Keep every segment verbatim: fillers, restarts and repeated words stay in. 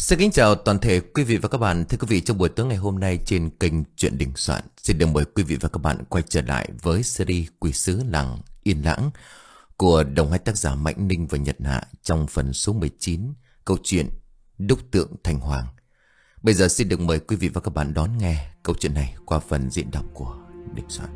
Xin kính chào toàn thể quý vị và các bạn. Thưa quý vị, trong buổi tối ngày hôm nay trên kênh Chuyện Đình Soạn, xin được mời quý vị và các bạn quay trở lại với series Quỷ sứ làng Yên Lãng của đồng hai tác giả Mạnh Ninh và Nhật Hạ trong phần số mười chín, câu chuyện Đúc Tượng Thành Hoàng. Bây giờ xin được mời quý vị và các bạn đón nghe câu chuyện này qua phần diễn đọc của Đình Soạn.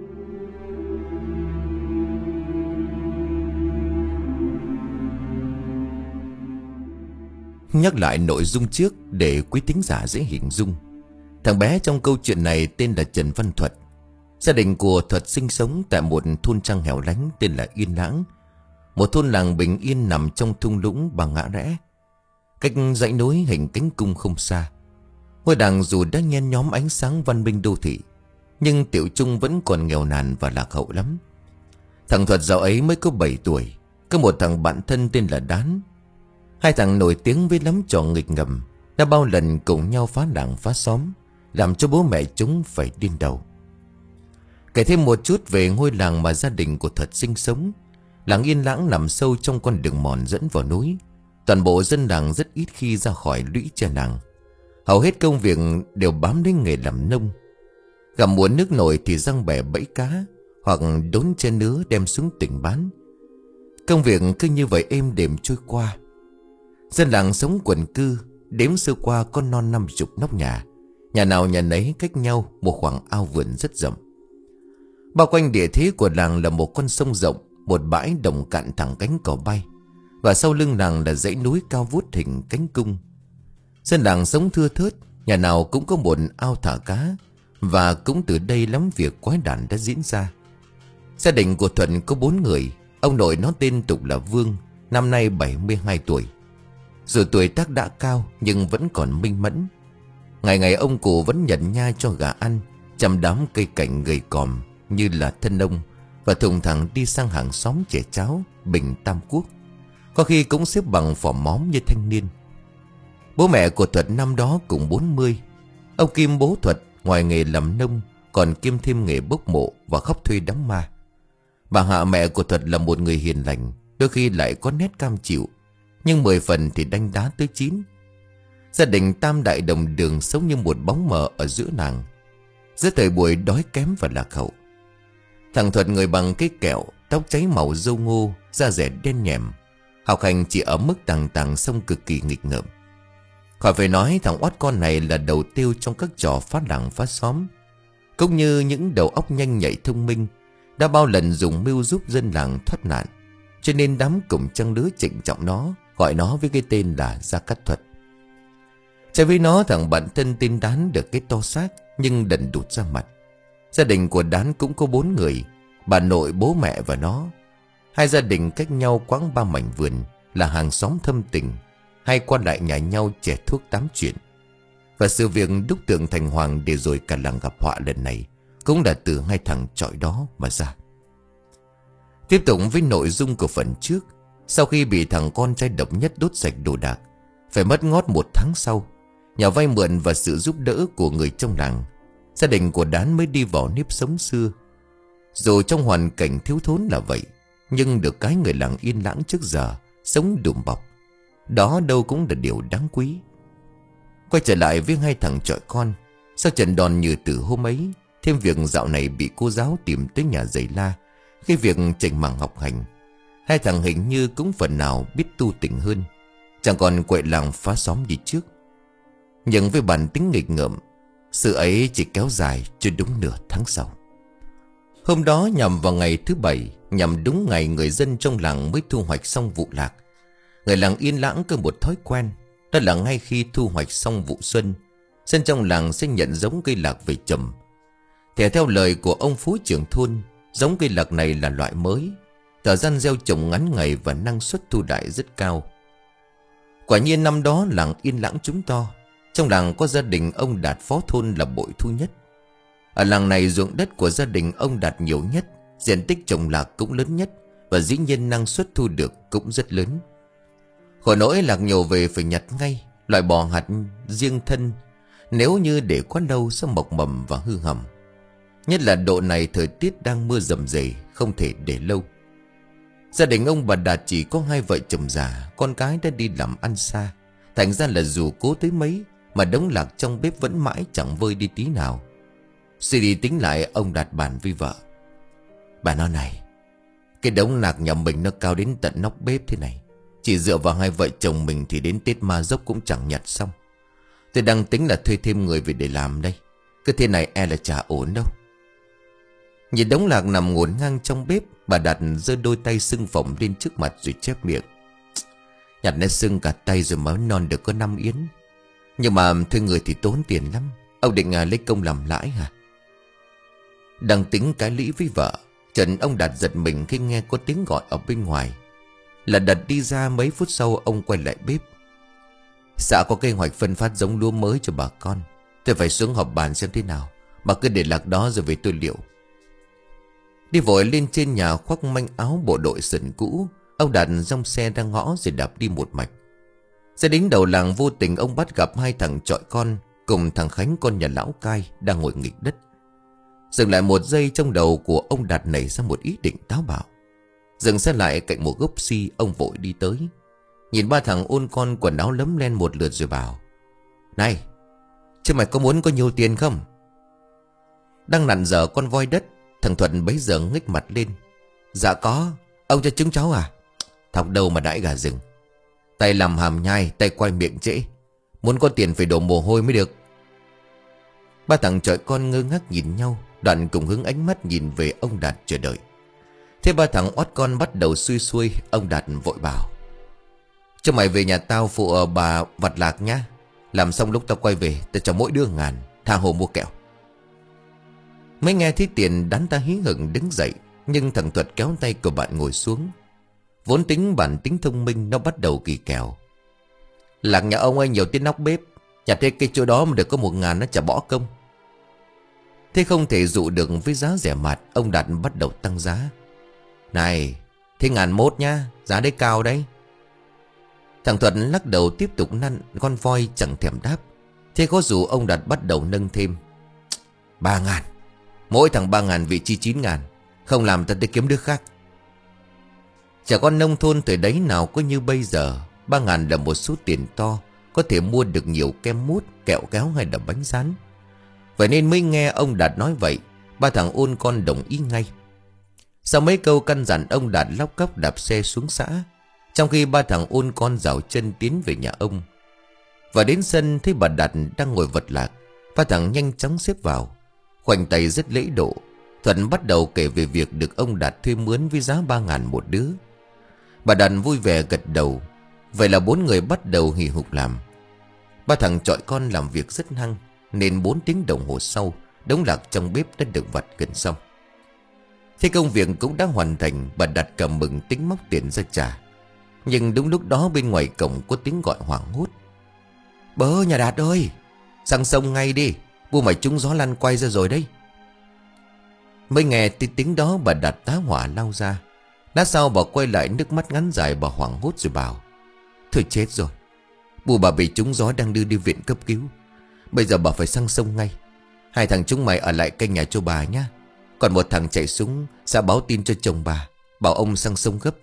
Nhắc lại nội dung trước để quý thính giả dễ hình dung. Thằng bé trong câu chuyện này tên là Trần Văn Thuật. Gia đình của Thuật sinh sống tại một thôn trang hẻo lánh tên là Yên Lãng, một thôn làng bình yên nằm trong thung lũng bằng ngã rẽ, cách dãy núi hình cánh cung không xa. Ngôi làng dù đã nhen nhóm ánh sáng văn minh đô thị, nhưng Tiểu Trung vẫn còn nghèo nàn và lạc hậu lắm. Thằng Thuật dạo ấy mới có bảy tuổi, có một thằng bạn thân tên là Đán. Hai thằng nổi tiếng với lắm trò nghịch ngầm, đã bao lần cùng nhau phá làng phá xóm, làm cho bố mẹ chúng phải điên đầu. Kể thêm một chút về ngôi làng mà gia đình của Thuật sinh sống. Làng Yên Lãng nằm sâu trong con đường mòn dẫn vào núi. Toàn bộ dân làng rất ít khi ra khỏi lũy tre làng. Hầu hết công việc đều bám đến nghề làm nông. Gặp mùa nước nổi thì giăng bè bẫy cá, hoặc đốn tre nứa đem xuống tỉnh bán. Công việc cứ như vậy êm đềm trôi qua. Dân làng sống quần cư, đếm sơ qua có non năm chục nóc nhà, nhà nào nhà nấy cách nhau một khoảng ao vườn rất rộng. Bao quanh địa thế của làng là một con sông rộng, một bãi đồng cạn thẳng cánh cỏ bay, và sau lưng làng là dãy núi cao vút hình cánh cung. Dân làng sống thưa thớt, nhà nào cũng có một ao thả cá, và cũng từ đây lắm việc quái đản đã diễn ra. Gia đình của Thuận có bốn người. Ông nội nó tên tục là Vương, năm nay bảy mươi hai tuổi. Dù tuổi tác đã cao nhưng vẫn còn minh mẫn. Ngày ngày ông cụ vẫn nhận nhai cho gà ăn, chăm đám cây cảnh gầy còm như là thân ông, và thùng thẳng đi sang hàng xóm chè cháo, bình tam quốc. Có khi cũng xếp bằng phò móm như thanh niên. Bố mẹ của Thuật năm đó cũng bốn mươi. Ông Kim bố Thuật ngoài nghề làm nông còn kiêm thêm nghề bốc mộ và khóc thuê đám ma. Bà Hạ mẹ của Thuật là một người hiền lành, đôi khi lại có nét cam chịu, nhưng mười phần thì đanh đá tới chín. Gia đình tam đại đồng đường sống như một bóng mờ ở giữa làng, giữa thời buổi đói kém và lạc hậu. Thằng Thuật người bằng cái kẹo, tóc cháy màu dâu ngô, da rẻ đen nhèm, học hành chỉ ở mức tàng tàng song cực kỳ nghịch ngợm. Khỏi phải nói, thằng oát con này là đầu tiêu trong các trò phá làng phá xóm, cũng như những đầu óc nhanh nhạy thông minh, đã bao lần dùng mưu giúp dân làng thoát nạn. Cho nên đám cùng trăng lứa trịnh trọng nó, gọi nó với cái tên là Gia Cát Thuật. Trái với nó, thằng bạn thân tên Đán được cái to xác nhưng đần đụt ra mặt. Gia đình của Đán cũng có bốn người, bà nội, bố mẹ và nó. Hai gia đình cách nhau quãng ba mảnh vườn, là hàng xóm thâm tình, hay qua lại nhà nhau chè thuốc tám chuyện. Và sự việc đúc tượng thành hoàng để rồi cả làng gặp họa lần này cũng là từ hai thằng trọi đó mà ra. Tiếp tục với nội dung của phần trước. Sau khi bị thằng con trai độc nhất đốt sạch đồ đạc, phải mất ngót một tháng sau, nhờ vay mượn và sự giúp đỡ của người trong làng, gia đình của Đán mới đi vào nếp sống xưa. Dù trong hoàn cảnh thiếu thốn là vậy, nhưng được cái người làng Yên Lãng trước giờ sống đùm bọc, đó đâu cũng là điều đáng quý. Quay trở lại với hai thằng trọi con. Sau trận đòn như từ hôm ấy, thêm việc dạo này bị cô giáo tìm tới nhà giày la, cái việc chảnh mảng học hành, hai thằng hình như cũng phần nào biết tu tỉnh hơn, chẳng còn quậy làng phá xóm đi trước. Nhưng với bản tính nghịch ngợm, sự ấy chỉ kéo dài cho đúng nửa tháng sau. Hôm đó nhằm vào ngày thứ bảy, nhằm đúng ngày người dân trong làng mới thu hoạch xong vụ lạc. Người làng Yên Lãng có một thói quen, đó là ngay khi thu hoạch xong vụ xuân, dân trong làng sẽ nhận giống cây lạc về trồng. Theo theo lời của ông phú trưởng thôn, giống cây lạc này là loại mới, thời gian gieo trồng ngắn ngày và năng suất thu đại rất cao. Quả nhiên năm đó làng Yên Lãng chúng to. Trong làng có gia đình ông Đạt phó thôn là bội thu nhất. Ở làng này ruộng đất của gia đình ông Đạt nhiều nhất, diện tích trồng lạc cũng lớn nhất, và dĩ nhiên năng suất thu được cũng rất lớn. Khổ nỗi lạc nhổ về phải nhặt ngay, loại bỏ hạt riêng thân, nếu như để quá lâu sẽ mọc mầm và hư hỏng. Nhất là độ này thời tiết đang mưa rầm rề, không thể để lâu. Gia đình ông bà Đạt chỉ có hai vợ chồng già, con cái đã đi làm ăn xa, Thành ra là dù cố tới mấy mà đống lạc trong bếp vẫn mãi chẳng vơi đi tí nào. Suy đi tính lại, ông Đạt bàn với vợ: bà nói này, cái đống lạc nhà mình nó cao đến tận nóc bếp thế này, chỉ dựa vào hai vợ chồng mình thì đến Tết Ma Dốc cũng chẳng nhặt xong. Tôi đang tính là thuê thêm người về để làm đây. Cứ thế này e là chả ổn đâu. Nhìn đống lạc nằm ngổn ngang trong bếp, bà Đạt giơ đôi tay sưng phồng lên trước mặt rồi chép miệng: nhặt nó sưng cả tay rồi mới non được có năm yến. Nhưng mà thuê người thì tốn tiền lắm. Ông định à, lấy công làm lãi hả? Đang tính cái lĩ với vợ, chợt ông Đạt giật mình khi nghe có tiếng gọi ở bên ngoài. Là Đạt đi ra. Mấy phút sau ông quay lại bếp: xã có kế hoạch phân phát giống lúa mới cho bà con. Tôi phải xuống họp bàn xem thế nào. Bà cứ để lạc đó rồi về tôi liệu. Đi vội lên trên nhà, khoác manh áo bộ đội sườn cũ, ông Đạt dòng xe ra ngõ rồi đạp đi một mạch. Ra đến đầu làng, vô tình ông bắt gặp hai thằng chọi con cùng thằng Khánh, con nhà lão cai, đang ngồi nghịch đất. Dừng lại một giây, trong đầu của ông Đạt nảy ra một ý định táo bạo. Dừng xe lại cạnh một gốc si, ông vội đi tới, nhìn ba thằng ôn con quần áo lấm lem một lượt rồi bảo: này, chứ mày có muốn có nhiều tiền không? Đang nặn dở con voi đất, thằng Thuận bấy giờ nghếch mặt lên: dạ có, ông cho chúng cháu à? Thọc đâu mà đãi gà rừng. Tay làm hàm nhai, tay quay miệng trễ. Muốn có tiền phải đổ mồ hôi mới được. Ba thằng chọi con ngơ ngác nhìn nhau, đoạn cùng hướng ánh mắt nhìn về ông Đạt chờ đợi. Thế ba thằng oát con bắt đầu xuôi xuôi. Ông Đạt vội bảo: cho mày về nhà tao phụ bà vặt lạc nhá. Làm xong lúc tao quay về, tao cho mỗi đứa ngàn, tha hồ mua kẹo. Mới nghe thấy tiền, đắn ta hí hửng đứng dậy. Nhưng thằng Thuật kéo tay của bạn ngồi xuống. Vốn tính bản tính thông minh, nó bắt đầu kỳ kèo: lạc nhà ông ơi nhiều tiếng nóc bếp, nhặt thêm cái chỗ đó mà được có một ngàn nó chả bỏ công. Thế không thể dụ được với giá rẻ mạt, ông Đạt bắt đầu tăng giá: này, thế ngàn mốt nhá, giá đấy cao đấy. Thằng Thuận lắc đầu tiếp tục năn con voi chẳng thèm đáp. Thế có dù ông Đạt bắt đầu nâng thêm: ba ngàn, mỗi thằng ba ngàn, vị chi chín ngàn. Không làm ta tới kiếm đứa khác. Chả con nông thôn thời đấy nào có như bây giờ. Ba ngàn là một số tiền to, có thể mua được nhiều kem mút, kẹo kéo hay là bánh rán. Vậy nên mới nghe ông Đạt nói vậy, ba thằng ôn con đồng ý ngay. Sau mấy câu căn dặn, ông Đạt lóc cóc đạp xe xuống xã, trong khi ba thằng ôn con rảo chân tiến về nhà ông. Và đến sân thấy bà Đạt đang ngồi vật lạc, ba thằng nhanh chóng xếp vào, khoanh tay rất lễ độ. Thuận bắt đầu kể về việc được ông Đạt thuê mướn với giá ba ngàn một đứa. Bà Đạt vui vẻ gật đầu. Vậy là bốn người bắt đầu hì hục làm. Ba thằng chọi con làm việc rất hăng, nên bốn tiếng đồng hồ sau, đống lạc trong bếp đã được vặt gần xong. Thế công việc cũng đã hoàn thành, bà Đạt cầm mừng tính móc tiền ra trả. Nhưng đúng lúc đó bên ngoài cổng có tiếng gọi hoảng hốt: bớ nhà Đạt ơi, sang sông ngay đi, bu mày trúng gió lăn quay ra rồi đấy. Mới nghe tiếng tiếng đó, bà Đạt tá hỏa lao ra. Lát sau bà quay lại, nước mắt ngắn dài, bà hoảng hốt rồi bảo: thôi chết rồi, bu bà bị trúng gió đang đưa đi viện cấp cứu. Bây giờ bà phải sang sông ngay. Hai thằng chúng mày ở lại canh nhà cho bà nhá. Còn một thằng chạy xuống sẽ báo tin cho chồng bà, bảo ông sang sông gấp.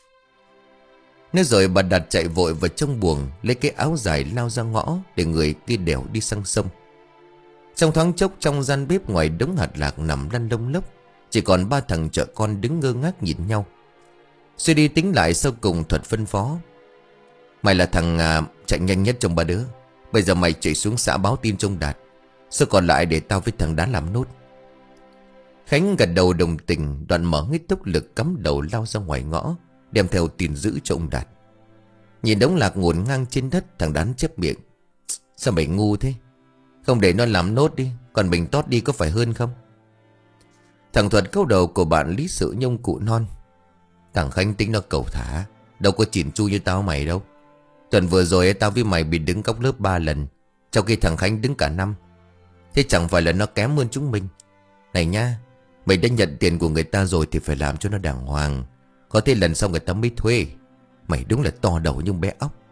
Nói rồi bà Đạt chạy vội vào trong buồng, lấy cái áo dài lao ra ngõ để người kia đèo đi sang sông. Trong thoáng chốc, trong gian bếp ngoài đống hạt lạc nằm lăn lông lốc, chỉ còn ba thằng chợ con đứng ngơ ngác nhìn nhau. Suy đi tính lại, sau cùng Thuật phân phó: mày là thằng à, chạy nhanh nhất trong ba đứa. Bây giờ mày chạy xuống xã báo tin cho ông Đạt, số còn lại để tao với thằng Đá làm nốt. Khánh gật đầu đồng tình, đoạn mở hết tốc lực cắm đầu lao ra ngoài ngõ, đem theo tin dữ cho ông Đạt. Nhìn đống lạc ngổn ngang trên đất, thằng Đán chép miệng: sao mày ngu thế? Không để nó làm nốt đi, còn mình tót đi có phải hơn không? Thằng Thuật câu đầu của bạn lý sự nhông cụ non: thằng Khánh tính nó cầu thả, đâu có chỉn chu như tao mày đâu. Tuần vừa rồi tao với mày bị đứng cóc lớp ba lần, trong khi thằng Khánh đứng cả năm. Thế chẳng phải là nó kém hơn chúng mình. Này nha, mày đã nhận tiền của người ta rồi thì phải làm cho nó đàng hoàng, có thể lần sau người ta mới thuê. Mày đúng là to đầu nhưng bé óc.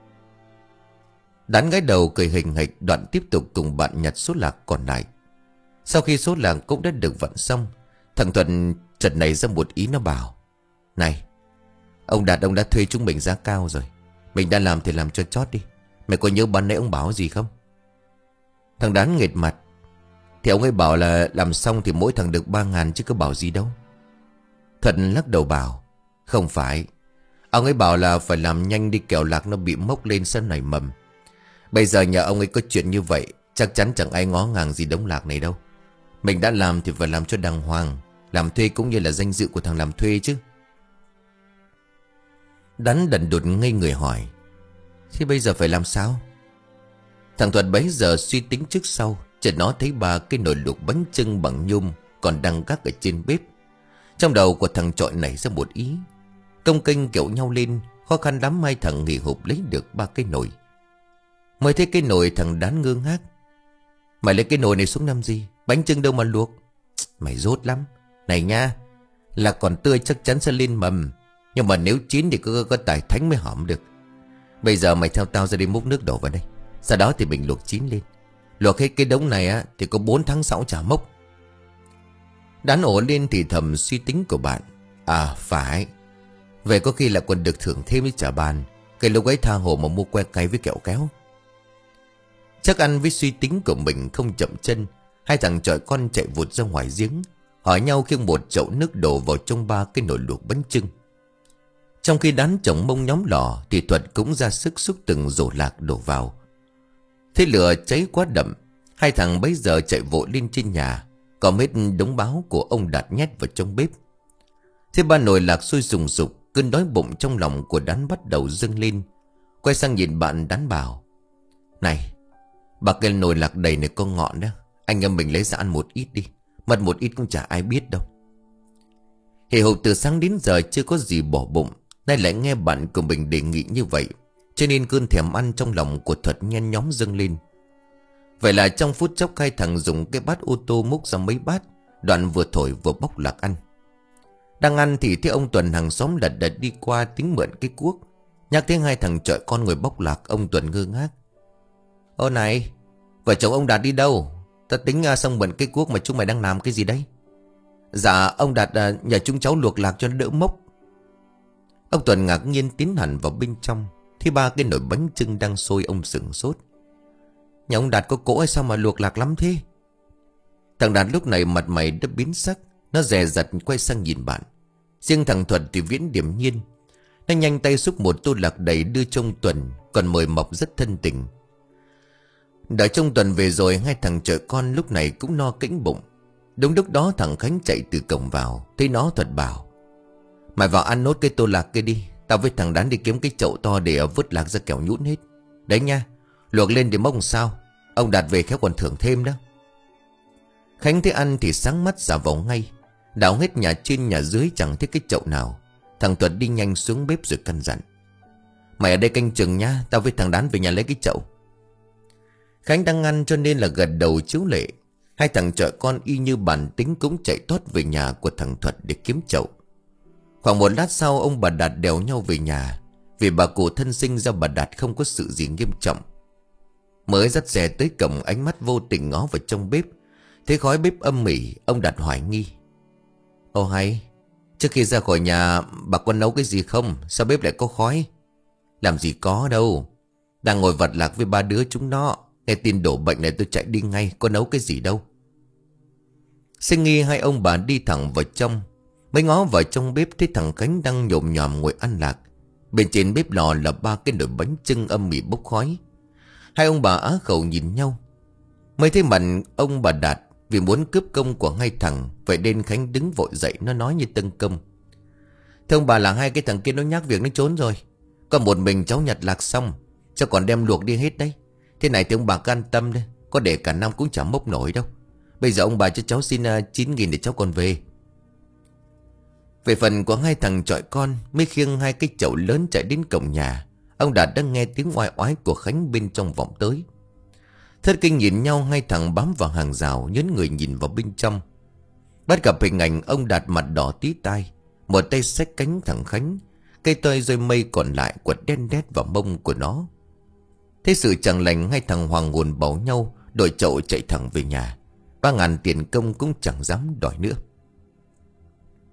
Đán gái đầu cười hình hịch, đoạn tiếp tục cùng bạn nhặt số lạc còn lại. Sau khi số lạc cũng đã được vặn xong, thằng Thuận chợt nảy ra một ý, nó bảo: này, ông Đạt ông đã thuê chúng mình giá cao rồi, mình đã làm thì làm cho chót đi. Mày có nhớ ban nãy ông bảo gì không? Thằng Đán nghệt mặt. Thì ông ấy bảo là làm xong thì mỗi thằng được ba ngàn chứ có bảo gì đâu. Thuật lắc đầu bảo. Không phải. Ông ấy bảo là phải làm nhanh đi kẻo lạc nó bị mốc lên sân nảy mầm. Bây giờ nhà ông ấy có chuyện như vậy, chắc chắn chẳng ai ngó ngàng gì đống lạc này đâu. Mình đã làm thì phải làm cho đàng hoàng. Làm thuê cũng như là danh dự của thằng làm thuê chứ. Đắn đần đột ngây người hỏi. Thế bây giờ phải làm sao? Thằng Thuật bấy giờ suy tính trước sau. Chợt nó thấy ba cái nồi luộc bánh chưng bằng nhôm còn đang gác ở trên bếp. Trong đầu của thằng trọi nảy ra một ý. Công kênh kiểu nhau lên. Khó khăn lắm hai thằng nghỉ hụp lấy được ba cái nồi. Mới thấy cái nồi thằng Đán ngơ ngác. Mày lấy cái nồi này xuống làm gì? Bánh chưng đâu mà luộc? Mày dốt lắm. Này nha, là còn tươi chắc chắn sẽ lên mầm. Nhưng mà nếu chín thì có, có tài thánh mới hỏng được. Bây giờ mày theo tao ra đi múc nước đổ vào đây. Sau đó thì mình luộc chín lên. Luộc hết cái đống này á thì có bốn tháng sáu chả mốc. Đán ổ lên thì thầm suy tính của bạn. À phải. Về có khi là còn được thưởng thêm với trả bàn. Cái lúc ấy tha hồ mà mua que cay với kẹo kéo. Chắc ăn với suy tính của mình không chậm chân. Hai thằng chọi con chạy vụt ra ngoài giếng. Hỏi nhau khiêng một chậu nước đổ vào trong ba cái nồi luộc bánh chưng. Trong khi Đán chồng mông nhóm lò thì Thuật cũng ra sức xúc từng rổ lạc đổ vào. Thế lửa cháy quá đậm. Hai thằng bấy giờ chạy vội lên trên nhà. Còn hết đống báo của ông Đạt nhét vào trong bếp. Thế ba nồi lạc sôi sùng sục. Cơn đói bụng trong lòng của Đán bắt đầu dâng lên. Quay sang nhìn bạn Đán bảo. Này, bà cái nồi lạc đầy này có ngọn đó. Anh em mình lấy ra ăn một ít đi. Mất một ít cũng chả ai biết đâu. Hề hộp từ sáng đến giờ chưa có gì bỏ bụng. Nay lại nghe bạn của mình đề nghị như vậy. Cho nên cơn thèm ăn trong lòng của Thuật nhen nhóm dâng lên. Vậy là trong phút chốc hai thằng dùng cái bát ô tô múc ra mấy bát. Đoạn vừa thổi vừa bóc lạc ăn. Đang ăn thì thấy ông Tuần hàng xóm lật đật đi qua tính mượn cái cuốc. Nhắc thấy hai thằng chọi con ngồi bóc lạc, ông Tuần ngơ ngác. Ô này, vợ chồng ông Đạt đi đâu? Ta tính uh, xong mượn cái cuốc mà chúng mày đang làm cái gì đấy? Dạ ông Đạt uh, nhờ chúng cháu luộc lạc cho nó đỡ mốc. Ông Tuần ngạc nhiên tiến hẳn vào bên trong. Thì ba cái nồi bánh chưng đang sôi, ông sửng sốt. Nhà ông Đạt có cỗ hay sao mà luộc lạc lắm thế? Thằng Đạt lúc này mặt mày đã biến sắc. Nó dè dặt quay sang nhìn bạn. Riêng thằng Thuận thì viễn điềm nhiên. Nó nhanh tay xúc một tô lạc đầy đưa cho ông Tuần. Còn mời mọc rất thân tình. Đợi trong Tuần về rồi, hai thằng chọi con lúc này cũng no kĩnh bụng. Đúng lúc đó thằng Khánh chạy từ cổng vào. Thấy nó Thuật bảo. Mày vào ăn nốt cái tô lạc kia đi. Tao với thằng Đán đi kiếm cái chậu to để vứt lạc ra kẻo nhũn hết. Đấy nha, luộc lên để mốc làm sao. Ông Đạt về khéo còn thưởng thêm đó. Khánh thấy ăn thì sáng mắt giả vào ngay. Đào hết nhà trên nhà dưới chẳng thấy cái chậu nào. Thằng Tuấn đi nhanh xuống bếp rồi căn dặn. Mày ở đây canh chừng nhá. Tao với thằng Đán về nhà lấy cái chậu. Khánh đang ăn cho nên là gật đầu chiếu lệ. Hai thằng chọi con y như bản tính cũng chạy tót về nhà của thằng Thuật để kiếm chậu. Khoảng một lát sau ông bà Đạt đèo nhau về nhà. Vì bà cụ thân sinh ra bà Đạt không có sự gì nghiêm trọng. Mới dắt xe tới cổng, ánh mắt vô tình ngó vào trong bếp. Thấy khói bếp âm mỉ, ông Đạt hoài nghi. Ồ hay, trước khi ra khỏi nhà bà có nấu cái gì không? Sao bếp lại có khói? Làm gì có đâu. Đang ngồi vật lạc với ba đứa chúng nó. Nghe tin đổ bệnh này tôi chạy đi ngay. Có nấu cái gì đâu. Sinh nghi hai ông bà đi thẳng vào trong. Mới ngó vào trong bếp thấy thằng Khánh đang nhồm nhòm ngồi ăn lạc. Bên trên bếp lò là ba cái nồi bánh chưng âm mỉ bốc khói. Hai ông bà á khẩu nhìn nhau. Mới thấy mặt ông bà Đạt. Vì muốn cướp công của hai thằng. Vậy nên Khánh đứng vội dậy, nó nói như tân công. Thưa ông bà, là hai cái thằng kia nó nhác việc nó trốn rồi. Còn một mình cháu nhặt lạc xong, cháu còn đem luộc đi hết đấy. Thế này thì ông bà cứ an tâm đấy. Có để cả năm cũng chẳng mốc nổi đâu. Bây giờ ông bà cho cháu xin uh, chín nghìn để cháu còn về. Về phần của hai thằng chọi con, mới khiêng hai cái chậu lớn chạy đến cổng nhà. Ông Đạt đang nghe tiếng oai oái của Khánh bên trong vọng tới. Thất kinh nhìn nhau, hai thằng bám vào hàng rào, nhấn người nhìn vào bên trong. Bắt gặp hình ảnh ông Đạt mặt đỏ tí tai, một tay xách cánh thằng Khánh, cây tơi rơi mây còn lại quật đen đét vào mông của nó. Thế sự chẳng lành, hai thằng hoàng hồn bảo nhau đổi chậu chạy thẳng về nhà. Ba ngàn tiền công cũng chẳng dám đòi nữa.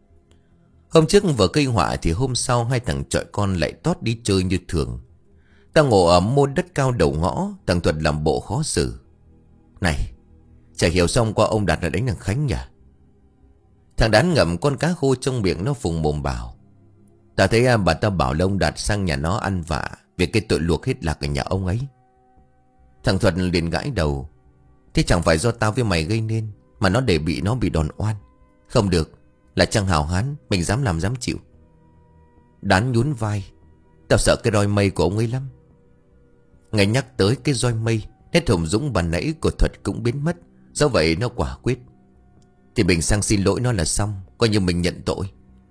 Hôm trước vừa gây họa thì hôm sau hai thằng chọi con lại tót đi chơi như thường. Tao ngồi ở môn đất cao đầu ngõ. Thằng Thuật làm bộ khó xử. Này, chả hiểu xong qua ông Đạt là đánh thằng Khánh nhỉ? Thằng Đán ngậm con cá khô trong miệng nó phùng mồm bảo. Tao thấy à, bà tao bảo là ông Đạt sang nhà nó ăn vạ vì cái tội luộc hết lạc ở nhà ông ấy. Thằng Thuật liền gãi đầu. Thế chẳng phải do tao với mày gây nên, mà nó để bị nó bị đòn oan. Không được, là Trang hào hán, mình dám làm dám chịu. Đán nhún vai. Tao sợ cái roi mây của ông ấy lắm. Ngày nhắc tới cái roi mây, nét hùng dũng ban nãy của Thuật cũng biến mất. Do vậy nó quả quyết. Thì mình sang xin lỗi nó là xong, coi như mình nhận tội.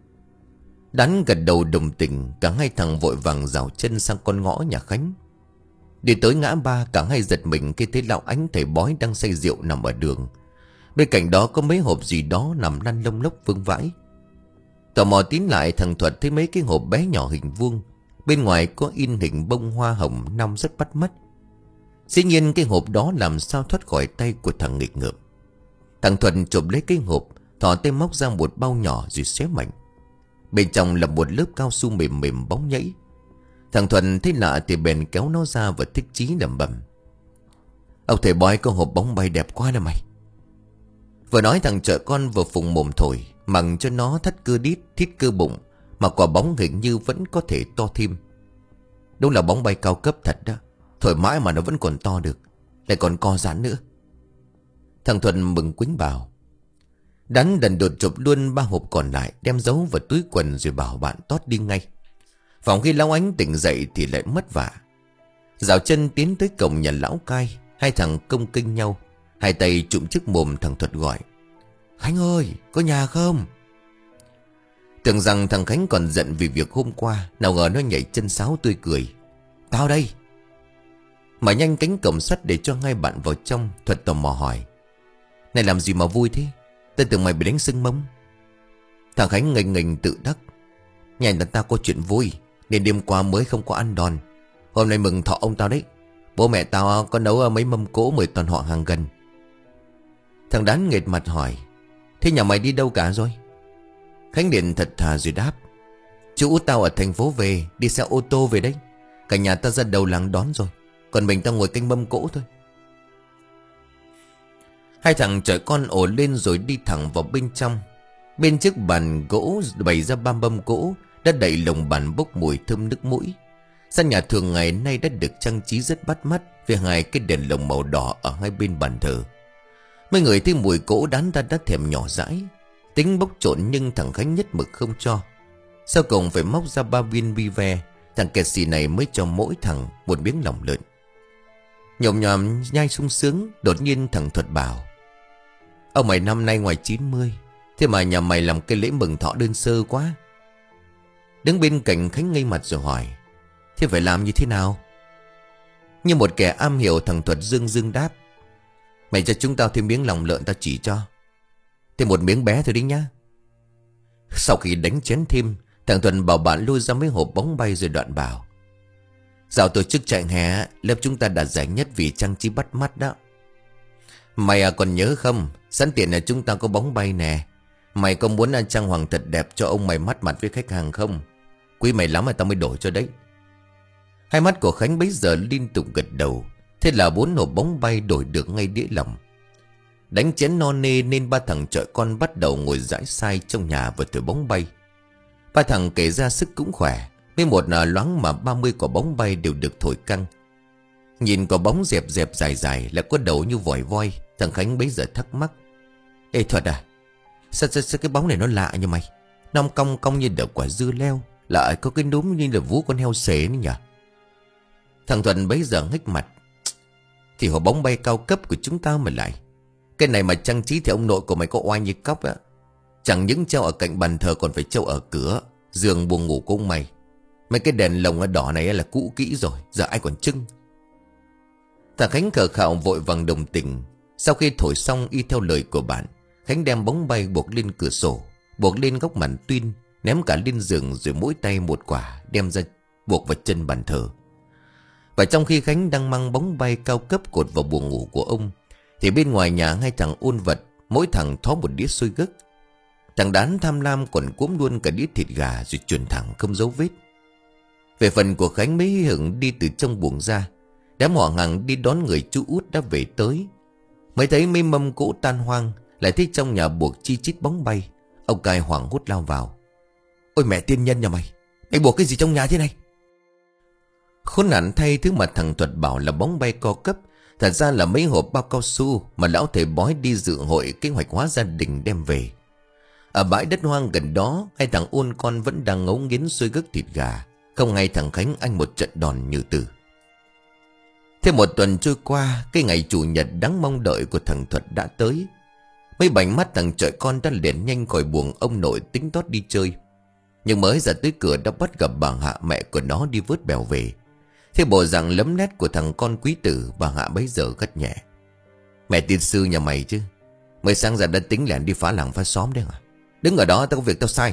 Đán gật đầu đồng tình. Cả hai thằng vội vàng rảo chân sang con ngõ nhà Khánh. Đi tới ngã ba, cả hai giật mình khi thấy lão Ánh thầy bói đang say rượu nằm ở đường. Bên cạnh đó có mấy hộp gì đó nằm lăn lông lốc vương vãi. Tò mò tín lại, thằng Thuật thấy mấy cái hộp bé nhỏ hình vuông, bên ngoài có in hình bông hoa hồng năm rất bắt mắt. Dĩ nhiên cái hộp đó làm sao thoát khỏi tay của thằng nghịch ngợm. Thằng Thuật chụp lấy cái hộp, thò tay móc ra một bao nhỏ rồi xé mạnh. Bên trong là một lớp cao su mềm mềm bóng nhảy. Thằng Thuần thấy lạ thì bèn kéo nó ra và thích chí lẩm bẩm. Ông thầy bói có hộp bóng bay đẹp quá nè mày. Vừa nói thằng chợ con vừa phùng mồm thổi, mằng cho nó thắt cơ đít, thít cơ bụng, mà quả bóng hình như vẫn có thể to thêm. Đúng là bóng bay cao cấp thật đó. Thổi mãi mà nó vẫn còn to được, lại còn co giãn nữa. Thằng Thuần mừng quính bảo. Đắn đần đột chụp luôn ba hộp còn lại, đem giấu vào túi quần rồi bảo bạn tót đi ngay. Phòng khi lão Ánh tỉnh dậy thì lại mất vả. Dạo chân tiến tới cổng nhà lão Cai. Hai thằng công kênh nhau, hai tay trụm trước mồm. Thằng Thuật gọi. Khánh ơi, có nhà không? Tưởng rằng thằng Khánh còn giận vì việc hôm qua, nào ngờ nó nhảy chân sáo tươi cười. Tao đây. Mở nhanh cánh cổng sắt để cho hai bạn vào trong. Thuật tò mò hỏi. Này làm gì mà vui thế? Tôi tưởng mày bị đánh sưng mông. Thằng Khánh ngềnh ngềnh tự đắc. Nhà nhà tao có chuyện vui, nên đêm qua mới không có ăn đòn. Hôm nay mừng thọ ông tao đấy. Bố mẹ tao có nấu mấy mâm cỗ mời toàn họ hàng gần. Thằng Đán nghệt mặt hỏi. Thế nhà mày đi đâu cả rồi? Khánh liền thật thà rồi đáp. Chú út tao ở thành phố về, đi xe ô tô về đấy. Cả nhà tao ra đầu làng đón rồi, còn mình tao ngồi canh mâm cỗ thôi. Hai thằng chở con ổ lên rồi đi thẳng vào bên trong. Bên trước bàn gỗ bày ra ba mâm cỗ đã đậy lồng bàn bốc mùi thơm nước mũi. Gian nhà thường ngày nay đã được trang trí rất bắt mắt với hai cái đèn lồng màu đỏ ở hai bên bàn thờ. Mấy người thấy mùi cỗ Đán ra đã thèm nhỏ dãi. Tính bốc trộn nhưng thằng Khánh nhất mực không cho. Sau cùng phải móc ra ba viên bi ve. Thằng kẹt xì này mới cho mỗi thằng một miếng lòng lợn. Nhồm nhòm nhai sung sướng. Đột nhiên thằng Thuật bảo. Ông mày năm nay ngoài chín mươi, thế mà nhà mày làm cái lễ mừng thọ đơn sơ quá. Đứng bên cạnh Khánh ngây mặt rồi hỏi. Thế phải làm như thế nào? Như một kẻ am hiểu, thằng Thuật dương dương đáp. Mày cho chúng tao thêm miếng lòng lợn tao chỉ cho. Thêm một miếng bé thôi đi nhá. Sau khi đánh chén thêm, thằng Thuật bảo bạn lôi ra mấy hộp bóng bay rồi đoạn bảo. Dạo tổ chức chạy hè, lớp chúng ta đạt giải nhất vì trang trí bắt mắt đó. Mày à còn nhớ không? Sẵn tiện là chúng ta có bóng bay nè. Mày có muốn trang hoàng thật đẹp cho ông mày mắt mặt với khách hàng không? Quý mày lắm mà tao mới đổi cho đấy. Hai mắt của Khánh bấy giờ liên tục gật đầu. Thế là bốn hộp bóng bay đổi được ngay đĩa lòng. Đánh chén no nê nên ba thằng chọi con bắt đầu ngồi dãi sai trong nhà và thổi bóng bay. Ba thằng kể ra sức cũng khỏe. Với một loáng mà ba mươi quả bóng bay đều được thổi căng. Nhìn quả bóng dẹp dẹp dài dài là có đầu như vòi voi. Thằng Khánh bấy giờ thắc mắc. Ê Thuật à, sao, sao, sao cái bóng này nó lạ như mày? Nó cong cong như đợt quả dưa leo, lại có cái núm như là vú con heo xế nữa nhỉ? Thằng Thuận bấy giờ hếch mặt. Thì hộp bóng bay cao cấp của chúng ta mà lại. Cái này mà trang trí thì ông nội của mày có oai như cóc á. Chẳng những treo ở cạnh bàn thờ còn phải treo ở cửa giường buồng ngủ của ông mày. Mấy cái đèn lồng đỏ này là cũ kỹ rồi, giờ ai còn trưng. Thằng Khánh cờ khạo vội vàng đồng tình. Sau khi thổi xong y theo lời của bạn, Khánh đem bóng bay buộc lên cửa sổ, buộc lên góc màn tuyên, ném cả lên giường rồi mỗi tay một quả đem ra buộc vào chân bàn thờ. Và trong khi Khánh đang mang bóng bay cao cấp cột vào buồng ngủ của ông, thì bên ngoài nhà hai thằng ôn vật, mỗi thằng thó một đĩa xôi gấc. Thằng Đán tham lam còn cuỗm luôn cả đĩa thịt gà rồi chuyển thẳng không dấu vết. Về phần của Khánh mấy hưởng đi từ trong buồng ra. Đám họ Hàng đi đón người chú út đã về tới. Mới thấy mấy mâm cỗ tan hoang, lại thấy trong nhà buộc chi chít bóng bay. Ông Cai hoảng hốt lao vào. Ôi mẹ tiên nhân nhà mày, mày buộc cái gì trong nhà thế này? Khốn nạn thay, thứ mà thằng Thuật bảo là bóng bay co cấp thật ra là mấy hộp bao cao su mà lão thầy bói đi dự hội kế hoạch hóa gia đình đem về. Ở bãi đất hoang gần đó, hai thằng ôn con vẫn đang ngấu nghiến xuôi gấc thịt gà. Không ngay thằng Khánh anh một trận đòn như tử. Thêm một tuần trôi qua, cái ngày chủ nhật đáng mong đợi của thằng Thuật đã tới. Mấy bảnh mắt thằng trọi con đã liền nhanh khỏi buồng ông nội tính tót đi chơi. Nhưng mới ra tới cửa đã bắt gặp bà Hạ, mẹ của nó đi vớt bèo về. Thế bộ dạng lấm nét của thằng con quý tử, bà Hạ bấy giờ gắt nhẹ. Mẹ tiên sư nhà mày chứ, mới sáng ra đã tính lẻn đi phá làng phá xóm đấy à? Đứng ở đó, tao có việc tao sai.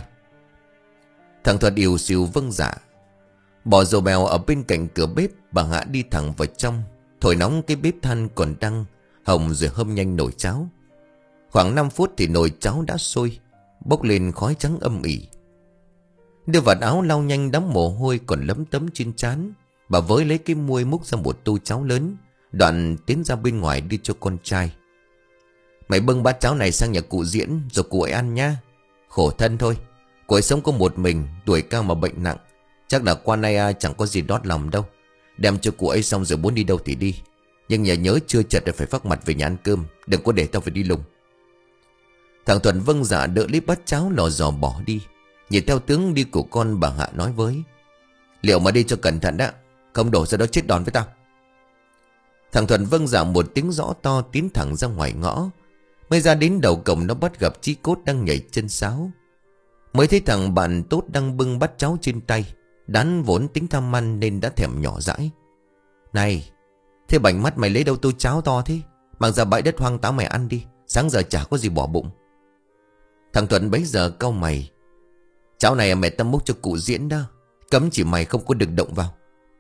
Thằng Thuật yếu xìu vâng dạ. Bỏ dầu bèo ở bên cạnh cửa bếp, bà Hạ đi thẳng vào trong, thổi nóng cái bếp than còn đang hồng rồi hâm nhanh nồi cháo. Khoảng năm phút thì nồi cháo đã sôi, bốc lên khói trắng âm ỉ. Đưa vạt áo lau nhanh đám mồ hôi còn lấm tấm trên trán, bà với lấy cái muôi múc ra một tô cháo lớn, đoạn tiến ra bên ngoài đi cho con trai. Mày bưng bát cháo này sang nhà cụ Diễn rồi cụ ấy ăn nhá. Khổ thân thôi, cụ ấy sống có một mình, tuổi cao mà bệnh nặng, chắc là qua nay à, chẳng có gì đót lòng đâu. Đem cho cụ ấy xong rồi muốn đi đâu thì đi, nhưng nhà nhớ chưa chật phải phác mặt về nhà ăn cơm, đừng có để tao phải đi lùng. Thằng Thuận vâng dạ đỡ lấy bát cháo lò dò bỏ đi. Nhìn theo tướng đi của con, bà Hạ nói với: Liệu mà đi cho cẩn thận đã, không đổ ra đó chết đòn với tao. Thằng Thuận vâng dạ một tiếng rõ to, tiến thẳng ra ngoài ngõ. Mới ra đến đầu cổng, nó bắt gặp Chí Cốt đang nhảy chân sáo. Mới thấy thằng bạn tốt đang bưng bát cháo trên tay. Đán vốn tính tham ăn nên đã thèm nhỏ dãi. Này, thế bảnh mắt mày lấy đâu tô cháo to thế? Mang ra bãi đất hoang táo mày ăn đi, sáng giờ chả có gì bỏ bụng. Thằng Thuận bấy giờ cau mày: Cháo này mẹ tâm múc cho cụ Diễn đó, cấm chỉ mày không có được động vào.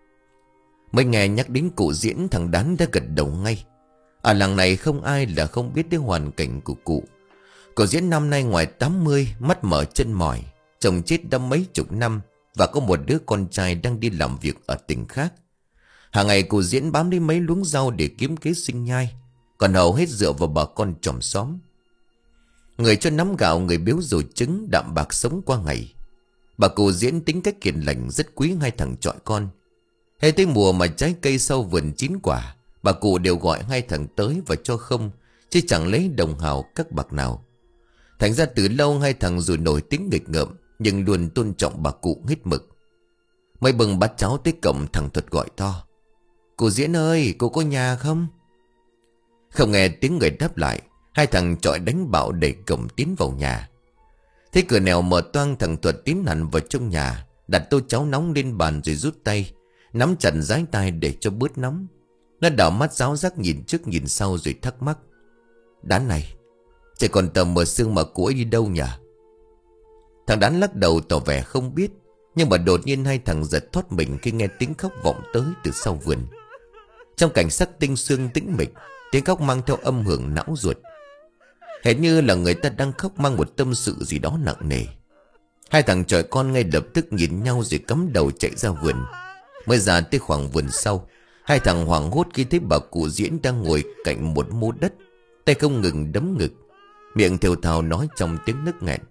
Mới nghe nhắc đến cụ Diễn, thằng Đán đã gật đầu ngay. Ở làng này không ai là không biết đến hoàn cảnh của cụ. Cụ Diễn năm nay ngoài tám mươi, mắt mở chân mỏi, chồng chết đã mấy chục năm, và có một đứa con trai đang đi làm việc ở tỉnh khác. Hàng ngày cụ Diễn bám đi mấy luống rau để kiếm kế sinh nhai, còn hầu hết dựa vào bà con chòm xóm. Người cho nắm gạo, người biếu rồi trứng, đạm bạc sống qua ngày. Bà cụ Diễn tính cách hiền lành, rất quý hai thằng chọi con. Hay tới mùa mà trái cây sau vườn chín quả, bà cụ đều gọi hai thằng tới và cho không, chứ chẳng lấy đồng hào các bạc nào. Thành ra từ lâu hai thằng dù nổi tiếng nghịch ngợm, nhưng luôn tôn trọng bà cụ hết mực. Mới bưng bát cháo tới cổng, thằng Thuật gọi to: Cụ Diễn ơi, cô có nhà không? Không nghe tiếng người đáp lại, hai thằng chọi đánh bạo đẩy cổng tiến vào nhà. Thấy cửa nẻo mở toang, thằng Thuật tiến hẳn vào trong nhà, đặt tô cháo nóng lên bàn rồi rút tay, nắm chặt dái tai để cho bớt nóng. Nó đảo mắt ráo rác nhìn trước nhìn sau rồi thắc mắc: Đán này, chỉ còn tầm mờ sương mà cụ ấy đi đâu nhỉ? Thằng Đán lắc đầu tỏ vẻ không biết. Nhưng mà đột nhiên hai thằng giật thoát mình khi nghe tiếng khóc vọng tới từ sau vườn. Trong cảnh sắc tinh sương tĩnh mịch, tiếng khóc mang theo âm hưởng não ruột, hệt như là người ta đang khóc mang một tâm sự gì đó nặng nề. Hai thằng chọi con ngay lập tức nhìn nhau rồi cắm đầu chạy ra vườn. Mới ra tới khoảng vườn sau, hai thằng hoảng hốt khi thấy bà cụ Diễn đang ngồi cạnh một mô đất, tay không ngừng đấm ngực, miệng thều thào nói trong tiếng nức nghẹn: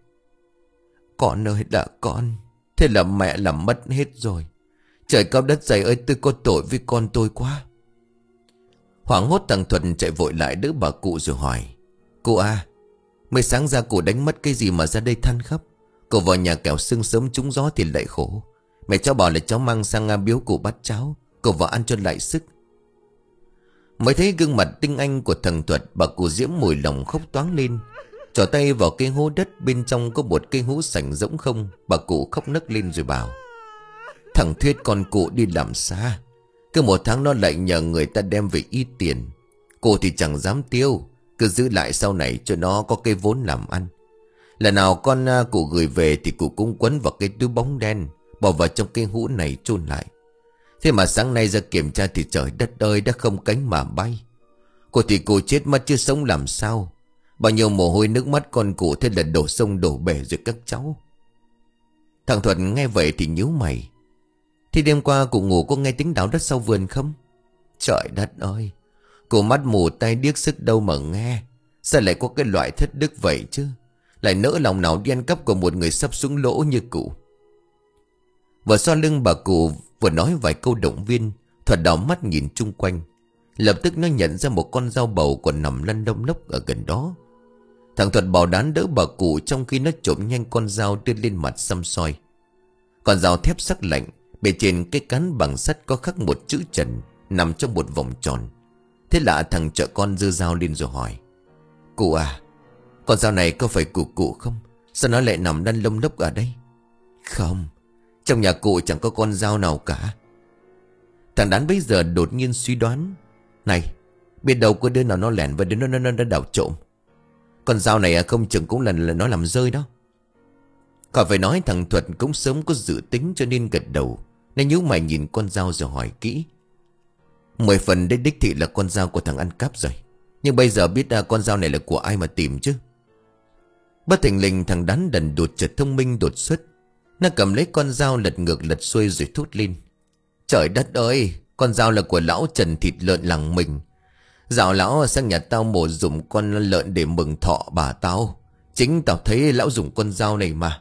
Con ơi đã con, thế là mẹ làm mất hết rồi. Trời cao đất dày ơi, tôi có tội với con tôi quá. Hoảng hốt thằng Thuận chạy vội lại đỡ bà cụ rồi hỏi: Cô à, mới sáng ra cụ đánh mất cái gì mà ra đây than khóc? Cô vào nhà kẻo sương sớm trúng gió thì lại khổ. Mẹ cháu bảo là cháu mang sang biếu cụ bát cháo, cô vào ăn cho lại sức. Mới thấy gương mặt tinh anh của thằng Thuật, bà cụ Diễm mùi lòng khóc toáng lên, trỏ tay vào cái hố đất bên trong có một cây hũ sành rỗng không. Bà cụ khóc nấc lên rồi bảo: Thằng Thuyết con cụ đi làm xa, cứ một tháng nó lại nhờ người ta đem về ít tiền. Cô thì chẳng dám tiêu, cứ giữ lại sau này cho nó có cái vốn làm ăn. Lần nào con cụ gửi về thì cụ cũng quấn vào cái túi bóng đen, bỏ vào trong cái hũ này chôn lại. Thế mà sáng nay ra kiểm tra thì trời đất ơi, đã không cánh mà bay. Cô thì cô chết mất chứ sống làm sao. Bao nhiêu mồ hôi nước mắt con cụ thế là đổ sông đổ bể rồi các cháu. Thằng Thuận nghe vậy thì nhíu mày: Thì đêm qua cụ ngủ có nghe tiếng đào đất sau vườn không? Trời đất ơi, cụ mắt mù tay điếc sức đâu mà nghe. Sao lại có cái loại thất đức vậy chứ? Lại nỡ lòng nào đi ăn cắp của một người sắp xuống lỗ như cụ. Vừa xoa lưng bà cụ vừa nói vài câu động viên, Thuật đảo mắt nhìn chung quanh. Lập tức nó nhận ra một con dao bầu còn nằm lăn lông lốc ở gần đó. Thằng Thuật bảo đán đỡ bà cụ trong khi nó trộm nhanh con dao đưa lên mặt xăm soi. Con dao thép sắc lạnh, bề trên cái cán bằng sắt có khắc một chữ Trần nằm trong một vòng tròn. Thế lạ thằng trợ con giơ dao lên rồi hỏi: Cụ à, con dao này có phải của cụ không? Sao nó lại nằm lăn lông lốc ở đây? Không, trong nhà cụ chẳng có con dao nào cả. Thằng đán bây giờ đột nhiên suy đoán: Này, biết đâu có đứa nào nó lẻn vào đến nó, nó, nó, nó đào trộm. Con dao này không chừng cũng là, là nó làm rơi đó. Khỏi phải nói thằng Thuật cũng sớm có dự tính cho nên gật đầu. Nên nhíu mày nhìn con dao rồi hỏi kỹ: Mười phần đấy đích thị là con dao của thằng ăn cắp rồi. Nhưng bây giờ biết à, con dao này là của ai mà tìm chứ? Bất thình lình thằng đán đần đột chợt thông minh đột xuất. Nó cầm lấy con dao lật ngược lật xuôi rồi thốt lên: Trời đất ơi, con dao là của lão Trần thịt lợn làng mình. Dạo lão sang nhà tao mổ dùng con lợn để mừng thọ bà tao. Chính tao thấy lão dùng con dao này mà.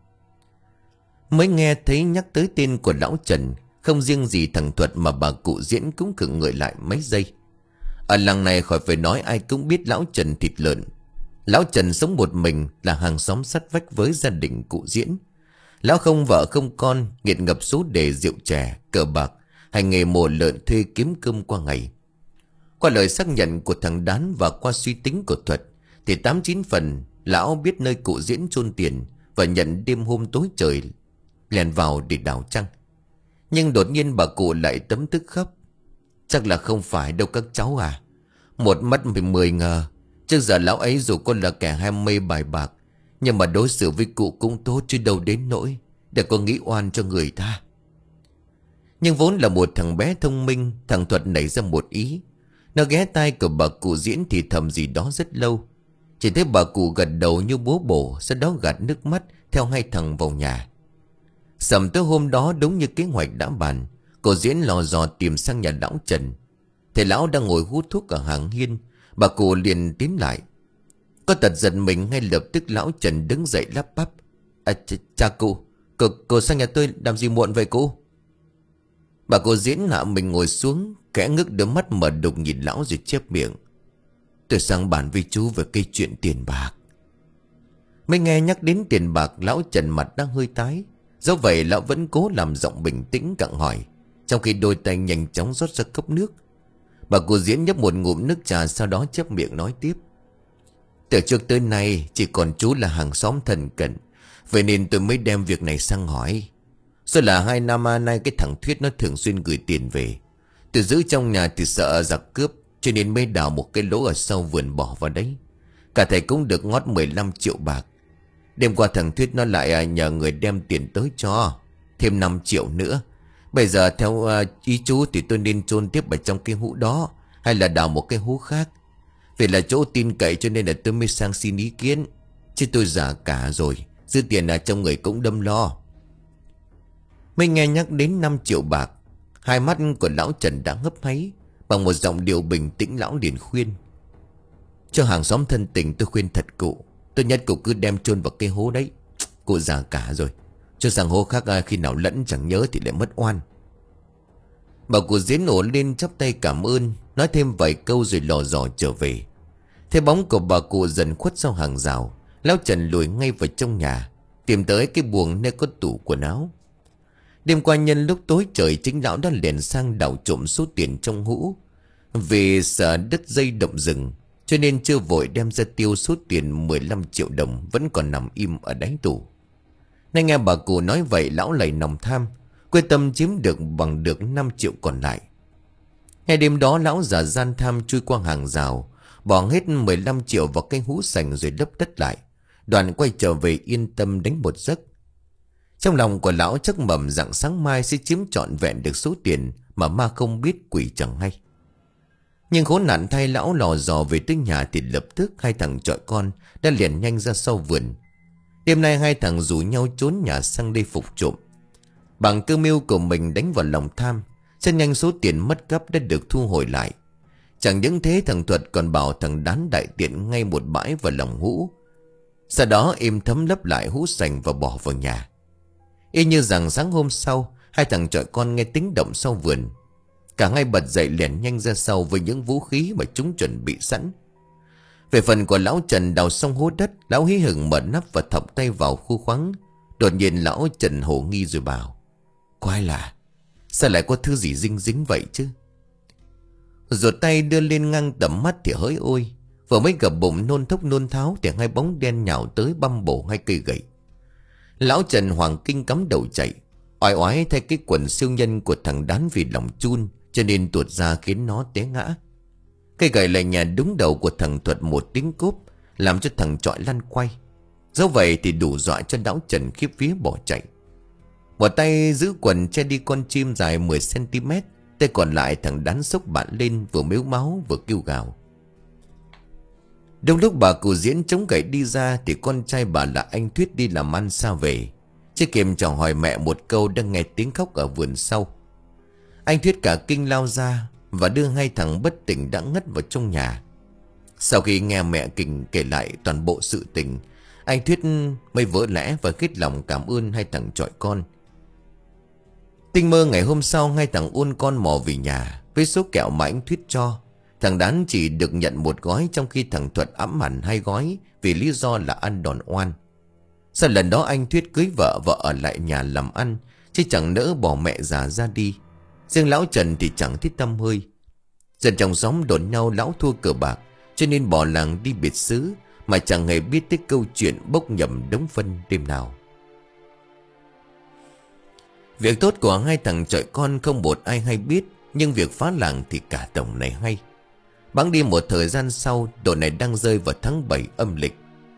Mới nghe thấy nhắc tới tên của lão Trần, không riêng gì thằng Thuật mà bà cụ Diễn cũng khựng người lại mấy giây. Ở làng này khỏi phải nói ai cũng biết lão Trần thịt lợn. Lão Trần sống một mình, là hàng xóm sát vách với gia đình cụ Diễn. Lão không vợ không con, nghiệt ngập số đề rượu chè, cờ bạc, hành nghề mổ lợn thuê kiếm cơm qua ngày. Qua lời xác nhận của thằng Đán và qua suy tính của Thuật, thì tám chín phần lão biết nơi cụ Diễn chôn tiền và nhận đêm hôm tối trời lèn vào để đào trăng. Nhưng đột nhiên bà cụ lại tấm tức khóc: Chắc là không phải đâu các cháu à. Một mất mười ngờ. Trước giờ lão ấy dù con là kẻ ham mê bài bạc, nhưng mà đối xử với cụ cũng tốt chứ đâu đến nỗi để có nghĩ oan cho người ta. Nhưng vốn là một thằng bé thông minh, thằng Thuật nảy ra một ý. Nó ghé tai của bà cụ Diễn thì thầm gì đó rất lâu. Chỉ thấy bà cụ gật đầu như bố bổ, sau đó gạt nước mắt theo hai thằng vào nhà. Sầm tới hôm đó đúng như kế hoạch đã bàn, cô Diễn lò dò tìm sang nhà lão Trần. Thầy lão đang ngồi hút thuốc ở hàng hiên. Bà cụ liền tiến lại. Có tật giật mình, ngay lập tức lão Trần đứng dậy lắp bắp: À ch cha cụ, cô, cô sang nhà tôi làm gì muộn vậy cô? Bà cụ Diễn hạ mình ngồi xuống, khẽ ngước đôi mắt mở đục nhìn lão rồi chép miệng: Tôi sang bàn với chú về cái chuyện tiền bạc. Mới nghe nhắc đến tiền bạc, lão Trần mặt đang hơi tái. Dẫu vậy lão vẫn cố làm giọng bình tĩnh gặng hỏi, trong khi đôi tay nhanh chóng rót ra cốc nước. Bà cụ Diễn nhấp một ngụm nước trà, sau đó chép miệng nói tiếp: Từ trước tới nay chỉ còn chú là hàng xóm thân cận, vậy nên tôi mới đem việc này sang hỏi. Rồi là hai năm nay cái thằng Thuyết nó thường xuyên gửi tiền về. Tôi giữ trong nhà thì sợ giặc cướp, cho nên mới đào một cái lỗ ở sau vườn bỏ vào đấy. Cả thầy cũng được ngót mười lăm triệu bạc. Đêm qua thằng Thuyết nó lại nhờ người đem tiền tới cho, thêm năm triệu nữa. Bây giờ theo ý chú thì tôi nên chôn tiếp ở trong cái hũ đó, hay là đào một cái hũ khác? Vì là chỗ tin cậy cho nên là tôi mới sang xin ý kiến. Chứ tôi già cả rồi, giữ tiền ở trong người cũng đâm lo. Mới nghe nhắc đến năm triệu bạc, hai mắt của lão Trần đã hấp háy. Bằng một giọng điệu bình tĩnh lão liền khuyên: Cho hàng xóm thân tình tôi khuyên thật cụ, tốt nhất cụ cứ đem chôn vào cái hố đấy. Cụ già cả rồi, cho sang hố khác khi nào lẫn chẳng nhớ thì lại mất oan. Bà cụ Diễn nổ lên chắp tay cảm ơn, nói thêm vài câu rồi lò dò trở về. Thế bóng của bà cụ dần khuất sau hàng rào, lão Trần lùi ngay vào trong nhà, tìm tới cái buồng nơi có tủ quần áo. Đêm qua nhân lúc tối trời, chính lão đã lẻn sang đào trộm số tiền trong hũ. Vì sợ đứt dây động rừng, cho nên chưa vội đem ra tiêu số tiền mười lăm triệu đồng vẫn còn nằm im ở đáy tủ. Nay nghe bà cụ nói vậy, lão lầy nòng tham, quyết tâm chiếm được bằng được năm triệu còn lại. Ngày đêm đó lão già gian tham chui qua hàng rào, bỏ hết mười lăm triệu vào cái hũ sành rồi lấp đất lại, đoạn quay trở về yên tâm đánh một giấc. Trong lòng của lão chắc mầm rằng sáng mai sẽ chiếm trọn vẹn được số tiền mà ma không biết quỷ chẳng hay. Nhưng khốn nạn thay, lão lò dò về tới nhà thì lập tức hai thằng chọi con đã liền nhanh ra sau vườn. Đêm nay hai thằng rủ nhau trốn nhà sang đây phục trộm. Bằng cơ mưu của mình đánh vào lòng tham, rất nhanh số tiền mất cắp đã được thu hồi lại. Chẳng những thế, thằng Thuật còn bảo thằng Đán đại tiện ngay một bãi vào lòng hũ. Sau đó im thấm lấp lại hũ sành và bỏ vào nhà. Y như rằng sáng hôm sau, hai thằng chọi con nghe tiếng động sau vườn. Cả hai bật dậy liền nhanh ra sau với những vũ khí mà chúng chuẩn bị sẵn. Về phần của lão Trần, đào xong hố đất, lão hí hửng mở nắp và thọc tay vào khu khoáng. Đột nhiên lão Trần hổ nghi rồi bảo: quái lạ, sao lại có thứ gì dinh dính vậy chứ? Rồi tay đưa lên ngang tầm mắt thì hỡi ôi, vừa mới gặp bụng nôn thốc nôn tháo thì hai bóng đen nhào tới băm bổ hai cây gậy. Lão Trần hoàng kinh cắm đầu chạy, oai oái thay cái quần siêu nhân của thằng Đán vì lòng chun cho nên tuột ra khiến nó té ngã. Cây gậy lại nhà đúng đầu của thằng Thuật một tiếng cốp, làm cho thằng trọi lăn quay. Dẫu vậy thì đủ dọa cho lão Trần khiếp vía bỏ chạy. Một tay giữ quần che đi con chim dài mười xăng-ti-mét, tay còn lại thằng Đán xốc bạn lên, vừa mếu máu vừa kêu gào. Đúng lúc bà cụ Diễn chống gậy đi ra thì con trai bà là anh Thuyết đi làm ăn xa về. Chưa kịp chào hỏi mẹ một câu đang nghe tiếng khóc ở vườn sau. Anh Thuyết cả kinh lao ra và đưa hai thằng bất tỉnh đã ngất vào trong nhà. Sau khi nghe mẹ Kình kể lại toàn bộ sự tình, anh Thuyết mới vỡ lẽ và kết lòng cảm ơn hai thằng chọi con. Tinh mơ ngày hôm sau, hai thằng ôn con mò về nhà với số kẹo mà anh Thuyết cho. Thằng Đán chỉ được nhận một gói, trong khi thằng Thuật ẵm hẳn hai gói vì lý do là ăn đòn oan. Sau lần đó anh Thuyết cưới vợ, vợ ở lại nhà làm ăn, chứ chẳng nỡ bỏ mẹ già ra đi. Riêng lão Trần thì chẳng thích tâm hơi. Dân trong xóm đồn nhau lão thua cờ bạc, cho nên bỏ làng đi biệt xứ, mà chẳng hề biết tới câu chuyện bốc nhầm đống phân đêm nào. Việc tốt của hai thằng chọi con không một ai hay biết, nhưng việc phá làng thì cả tổng này hay. Bẵng đi một thời gian sau, độ này đang rơi vào tháng bảy âm lịch,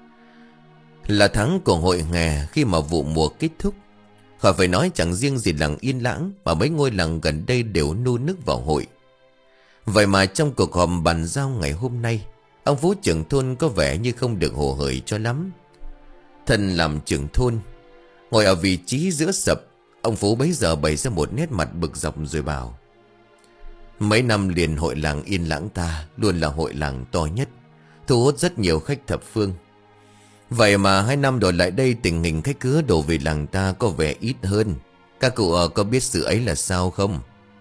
là tháng của hội nghè, khi mà vụ mùa kết thúc. Khỏi phải nói, chẳng riêng gì làng Yên Lãng mà mấy ngôi làng gần đây đều nu nức vào hội. Vậy mà trong cuộc họp bàn giao ngày hôm nay, ông Phú trưởng thôn có vẻ như không được hồ hởi cho lắm. Thân làm trưởng thôn, ngồi ở vị trí giữa sập, ông Phú bấy giờ bày ra một nét mặt bực dọc rồi bảo: mấy năm liền hội làng Yên Lãng ta luôn là hội làng to nhất, thu hút rất nhiều khách thập phương. Vậy mà hai năm đổi lại đây, tình hình khách khứa đổ về làng ta có vẻ ít hơn. Các cụ có biết sự ấy là sao không?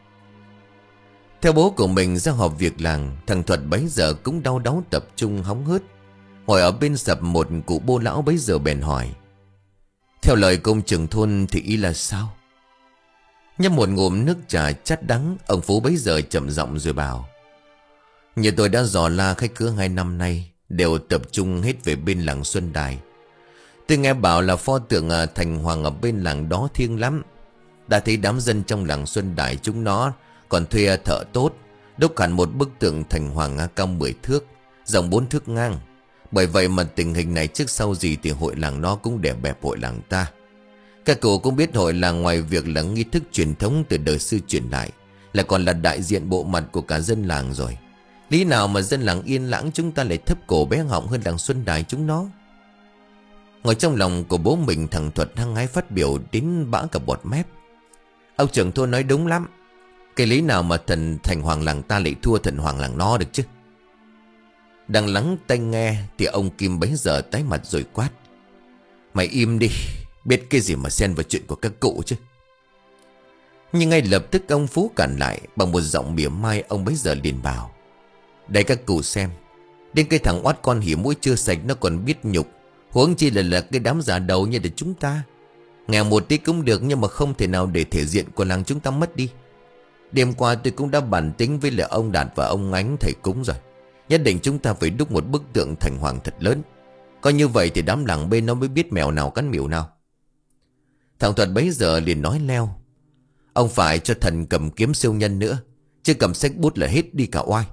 Theo bố của mình ra họp việc làng, thằng Thuật bấy giờ cũng đau đáu tập trung hóng hớt. Ngồi ở bên sập, một cụ bô lão bấy giờ bèn hỏi: theo lời công trưởng thôn thì ý là sao? Nhấp một ngụm nước trà chát đắng, ông Phú bấy giờ chậm giọng rồi bảo: như tôi đã dò la, khách khứa hai năm nay đều tập trung hết về bên làng Xuân Đài. Tôi nghe bảo là pho tượng Thành Hoàng ở bên làng đó thiêng lắm. Đã thấy đám dân trong làng Xuân Đài chúng nó còn thuê thợ tốt đúc hẳn một bức tượng Thành Hoàng cao mười thước, rộng bốn thước ngang. Bởi vậy mà tình hình này trước sau gì thì hội làng nó cũng đè bẹp hội làng ta. Các cụ cũng biết hội làng ngoài việc là nghi thức truyền thống từ đời sư truyền lại, là còn là đại diện bộ mặt của cả dân làng rồi. Lý nào mà dân làng Yên Lãng chúng ta lại thấp cổ bé họng hơn làng Xuân Đài chúng nó? Ngồi trong lòng của bố mình, thằng Thuật hăng hái phát biểu đến bã cả bọt mép: ông trưởng thôn nói đúng lắm. Cái lý nào mà thần Thành Hoàng làng ta lại thua thần Hoàng làng nó được chứ? Đang lắng tai nghe thì ông Kim bấy giờ tái mặt rồi quát: mày im đi, biết cái gì mà xen vào chuyện của các cụ chứ? Nhưng ngay lập tức ông Phú cản lại bằng một giọng mỉa mai. Ông bấy giờ liền bảo: đây các cụ xem, đến cái thằng oát con hỉ mũi chưa sạch nó còn biết nhục, huống chi là là cái đám già đầu như là chúng ta. Nghèo một tí cũng được, nhưng mà không thể nào để thể diện của làng chúng ta mất đi. Đêm qua tôi cũng đã bàn tính với lại ông Đạt và ông Ánh thầy cúng rồi. Nhất định chúng ta phải đúc một bức tượng Thành Hoàng thật lớn. Có như vậy thì đám làng bên nó mới biết mèo nào cắn miểu nào. Thằng Thuật bấy giờ liền nói leo: ông phải cho thần cầm kiếm siêu nhân nữa, chứ cầm sách bút là hết đi cả oai.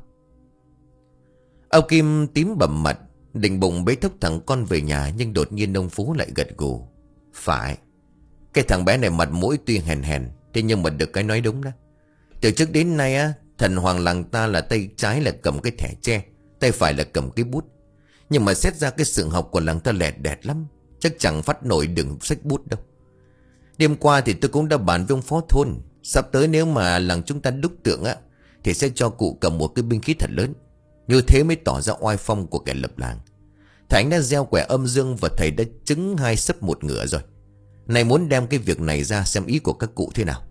Ông Kim tím bầm mặt, định bụng bế thốc thằng con về nhà, nhưng đột nhiên ông Phú lại gật gù: phải, cái thằng bé này mặt mũi tuy hèn hèn, thế nhưng mà được cái nói đúng đó. Từ trước đến nay á, thần Hoàng làng ta là tay trái là cầm cái thẻ tre, tay phải là cầm cái bút. Nhưng mà xét ra cái sự học của làng ta lẹt đẹt lắm, chắc chẳng phát nổi đường sách bút đâu. Đêm qua thì tôi cũng đã bàn với ông phó thôn. Sắp tới nếu mà làng chúng ta đúc tượng á, thì sẽ cho cụ cầm một cái binh khí thật lớn. Như thế mới tỏ ra oai phong của kẻ lập làng. Thầy đã gieo quẻ âm dương và thầy đã chứng hai sấp một ngựa rồi. Này muốn đem cái việc này ra xem ý của các cụ thế nào.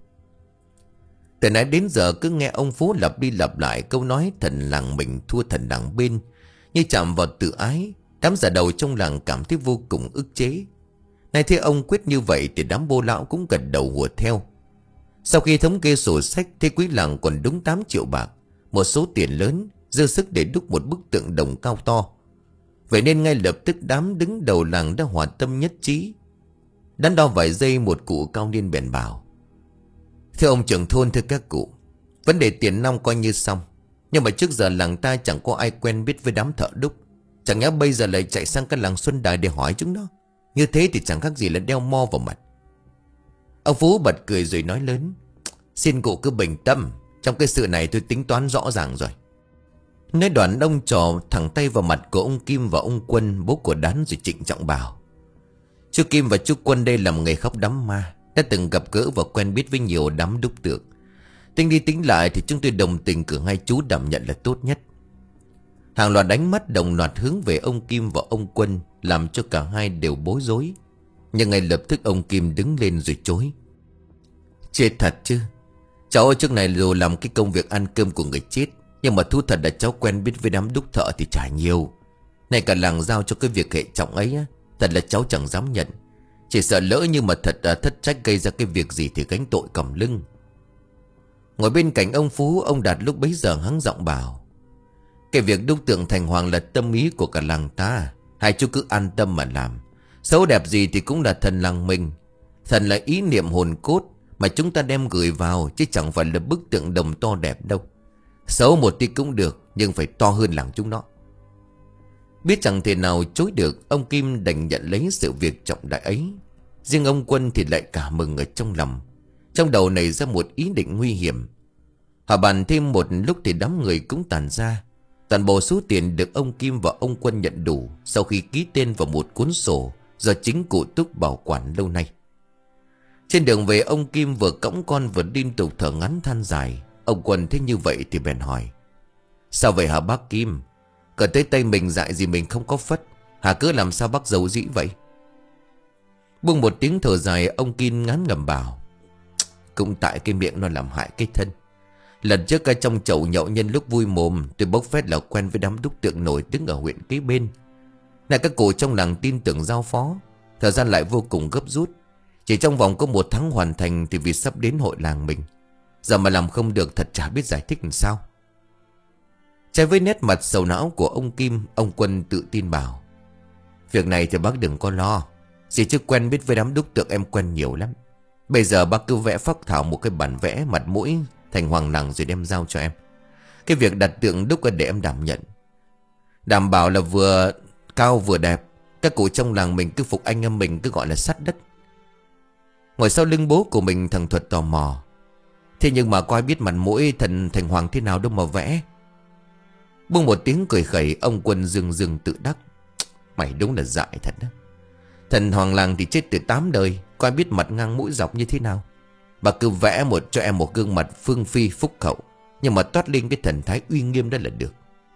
Từ nãy đến giờ cứ nghe ông Phú lặp đi lặp lại câu nói thần làng mình thua thần làng bên, như chạm vào tự ái. Đám già đầu trong làng cảm thấy vô cùng ức chế. Này thế ông quyết như vậy thì đám bô lão cũng gật đầu hùa theo. Sau khi thống kê sổ sách, thế quý làng còn đúng tám triệu bạc, một số tiền lớn, dư sức để đúc một bức tượng đồng cao to. Vậy nên ngay lập tức đám đứng đầu làng đã hòa tâm nhất trí. Đắn đo vài giây, một cụ cao niên bèn bảo: thưa ông trưởng thôn, thưa các cụ, vấn đề tiền nong coi như xong. Nhưng mà trước giờ làng ta chẳng có ai quen biết với đám thợ đúc. Chẳng nhẽ bây giờ lại chạy sang cái làng Xuân Đài để hỏi chúng nó. Như thế thì chẳng khác gì là đeo mo vào mặt. Ông Phú bật cười rồi nói lớn: xin cụ cứ bình tâm, trong cái sự này tôi tính toán rõ ràng rồi. Nói đoạn ông trò thẳng tay vào mặt của ông Kim và ông Quân, bố của Đán, rồi trịnh trọng bảo: chú Kim và chú Quân đây làm nghề khóc đám ma, đã từng gặp gỡ và quen biết với nhiều đám đúc tượng. Tính đi tính lại thì chúng tôi đồng tình cử hai chú đảm nhận là tốt nhất. Hàng loạt ánh mắt đồng loạt hướng về ông Kim và ông Quân, làm cho cả hai đều bối rối. Nhưng ngay lập tức ông Kim đứng lên rồi chối: chết thật chứ, cháu ở trước này dù làm cái công việc ăn cơm của người chết, nhưng mà thú thật là cháu quen biết với đám đúc thợ thì chả nhiều. Này cả làng giao cho cái việc hệ trọng ấy á, thật là cháu chẳng dám nhận. Chỉ sợ lỡ như mà thật à, thất trách gây ra cái việc gì thì gánh tội còng lưng. Ngồi bên cạnh ông Phú, ông Đạt lúc bấy giờ hắng giọng bảo: cái việc đúc tượng thành hoàng là tâm ý của cả làng ta, hai chú cứ an tâm mà làm. Xấu đẹp gì thì cũng là thần làng mình. Thần là ý niệm hồn cốt mà chúng ta đem gửi vào, chứ chẳng phải là bức tượng đồng to đẹp đâu. Xấu một tí cũng được, nhưng phải to hơn làng chúng nó. Biết chẳng thể nào chối được, ông Kim đành nhận lấy sự việc trọng đại ấy. Riêng ông Quân thì lại cả mừng ở trong lòng. Trong đầu nảy ra một ý định nguy hiểm. Họ bàn thêm một lúc thì đám người cũng tàn ra. Toàn bộ số tiền được ông Kim và ông Quân nhận đủ sau khi ký tên vào một cuốn sổ do chính cụ Túc bảo quản lâu nay. Trên đường về, ông Kim vừa cõng con vừa liên tục thở ngắn than dài. Ông Quân thấy như vậy thì bèn hỏi: sao vậy hả bác Kim? Cỡ tới tay mình dại gì mình không có phất, hả cứ làm sao bác giấu dĩ vậy? Buông một tiếng thở dài, ông Kim ngán ngầm bảo: cũng tại cái miệng nó làm hại cái thân. Lần trước ở trong chậu nhậu, nhân lúc vui mồm, tôi bốc phét là quen với đám đúc tượng nổi tiếng ở huyện kế bên. Này các cụ trong làng tin tưởng giao phó, thời gian lại vô cùng gấp rút. Chỉ trong vòng có một tháng hoàn thành thì vì sắp đến hội làng mình. Giờ mà làm không được thật chả biết giải thích làm sao. Trái với nét mặt sầu não của ông Kim, ông Quân tự tin bảo: việc này thì bác đừng có lo. Chỉ chứ quen biết với đám đúc tượng em quen nhiều lắm. Bây giờ bác cứ vẽ phác thảo một cái bản vẽ mặt mũi thành hoàng làng rồi đem giao cho em. Cái việc đặt tượng đúc để em đảm nhận. Đảm bảo là vừa cao vừa đẹp. Các cụ trong làng mình cứ phục anh em mình cứ gọi là sắt đất. Ngồi sau lưng bố của mình, thằng Thuật tò mò: thế nhưng mà có ai biết mặt mũi thần thành hoàng thế nào đâu mà vẽ. Buông một tiếng cười khẩy, ông Quân dưng dưng tự đắc: mày đúng là dại thật đó. Thần hoàng làng thì chết từ tám đời, có ai biết mặt ngang mũi dọc như thế nào. Bà cứ vẽ một cho em một gương mặt phương phi phúc hậu, nhưng mà toát lên cái thần thái uy nghiêm đó là được.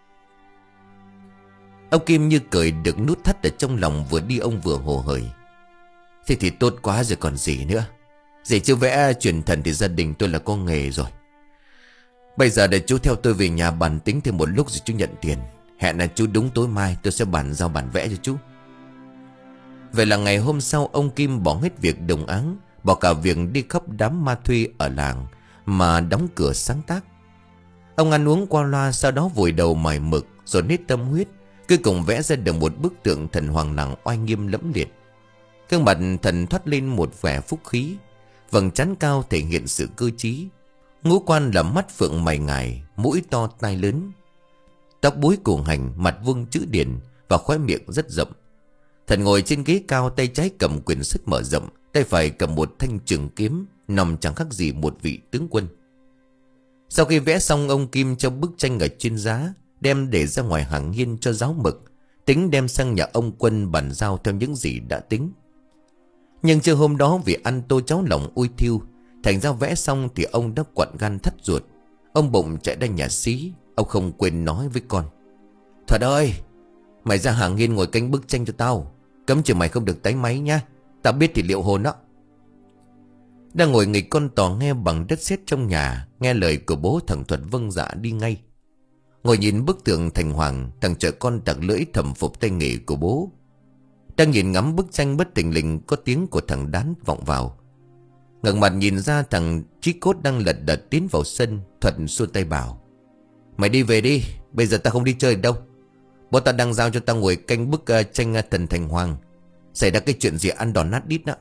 Ông Kim như cười được nút thắt ở trong lòng, vừa đi ông vừa hồ hởi: thế thì tốt quá rồi còn gì nữa. Dì chưa vẽ truyền thần thì gia đình tôi là có nghề rồi. Bây giờ để chú theo tôi về nhà bàn tính thêm một lúc rồi chú nhận tiền. Hẹn là chú đúng tối mai tôi sẽ bàn giao bản vẽ cho chú. Vậy là ngày hôm sau, ông Kim bỏ hết việc đồng áng, bỏ cả việc đi khắp đám ma thuê ở làng mà đóng cửa sáng tác. Ông ăn uống qua loa, sau đó vùi đầu mài mực rồi nết tâm huyết, cuối cùng vẽ ra được một bức tượng thần hoàng làng oai nghiêm lẫm liệt. Gương mặt thần thoát lên một vẻ phúc khí, vầng trán cao thể hiện sự cơ trí, ngũ quan là mắt phượng mày ngài, mũi to tai lớn, tóc búi cổ hành, mặt vuông chữ điển và khóe miệng rất rộng. Thần ngồi trên ghế cao, tay trái cầm quyển sách mở rộng, tay phải cầm một thanh trường kiếm, nằm chẳng khác gì một vị tướng quân. Sau khi vẽ xong, ông Kim cho bức tranh ở trên giá, đem để ra ngoài hàng hiên cho ráo mực, tính đem sang nhà ông Quân bàn giao theo những gì đã tính. Nhưng trưa hôm đó vì ăn tô cháo lòng ui thiêu, thành ra vẽ xong thì ông đã quặn gan thắt ruột. Ông bụng chạy ra nhà xí. Ông không quên nói với con: Thuật ơi, mày ra hàng nghiên ngồi canh bức tranh cho tao. Cấm chỉ mày không được tái máy nha. Tao biết thì liệu hồn đó. Đang ngồi nghịch con tò nghe bằng đất sét trong nhà, nghe lời của bố, thằng Thuật vâng dạ đi ngay. Ngồi nhìn bức tượng thành hoàng, thằng trẻ con tặc lưỡi thầm phục tay nghề của bố. Đang nhìn ngắm bức tranh bất thình lình có tiếng của thằng Đán vọng vào. Ngẩng mặt nhìn ra thằng Chí Cốt đang lật đật tiến vào sân. Thuật xua tay bảo: Mày đi về đi, bây giờ tao không đi chơi đâu. Bố tao đang giao cho tao ngồi canh bức uh, tranh uh, thần thành hoàng. Xảy ra cái chuyện gì ăn đòn nát đít đó.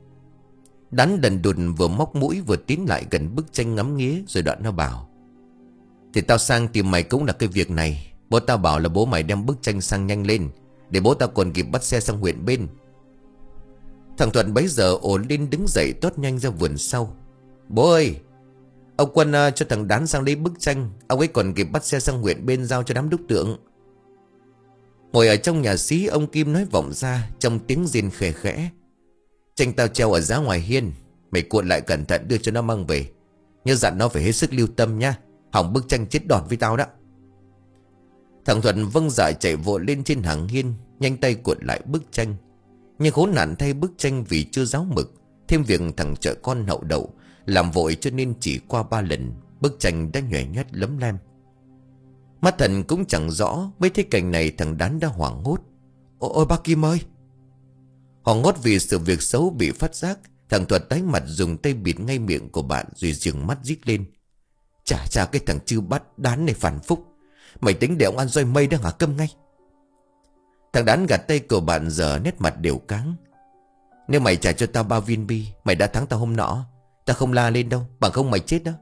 Đán đần đùn vừa móc mũi vừa tiến lại gần bức tranh ngắm nghía, rồi đoạn nó bảo: Thì tao sang tìm mày cũng là cái việc này. Bố tao bảo là bố mày đem bức tranh sang nhanh lên, để bố tao còn kịp bắt xe sang huyện bên. Thằng Thuận bấy giờ ổn lên đứng dậy tót nhanh ra vườn sau. Bố ơi, ông Quân uh, cho thằng Đán sang lấy bức tranh. Ông ấy còn kịp bắt xe sang huyện bên giao cho đám đúc tượng. Ngồi ở trong nhà xí, ông Kim nói vọng ra trong tiếng rên khẽ khẽ: Tranh tao treo ở giá ngoài hiên, mày cuộn lại cẩn thận đưa cho nó mang về. Nhớ dặn nó phải hết sức lưu tâm nha, hỏng bức tranh chết đòn với tao đó. Thằng Thuận vâng dạ chạy vội lên trên hàng hiên, nhanh tay cuộn lại bức tranh. Nhưng khốn nạn thay, bức tranh vì chưa ráo mực, thêm việc thằng chợ con hậu đậu làm vội, cho nên chỉ qua ba lần bức tranh đã nhòe nhét lấm lem. Mắt thần cũng chẳng rõ, mấy thấy cảnh này thằng Đán đã hoảng hốt: Ôi, ôi bác Kim ơi! Hoảng hốt vì sự việc xấu bị phát giác, thằng Thuật tái mặt dùng tay bịt ngay miệng của bạn, rồi giừng mắt rít lên: Chà chà, cái thằng chư bắt Đán này phản phúc. Mày tính để ông ăn roi mây đang hả câm ngay. Thằng Đán gạt tay của bạn, giờ nét mặt đều cáng: Nếu mày trả cho tao ba viên bi, mày đã thắng tao hôm nọ. Tao không la lên đâu, bằng không mày chết đó.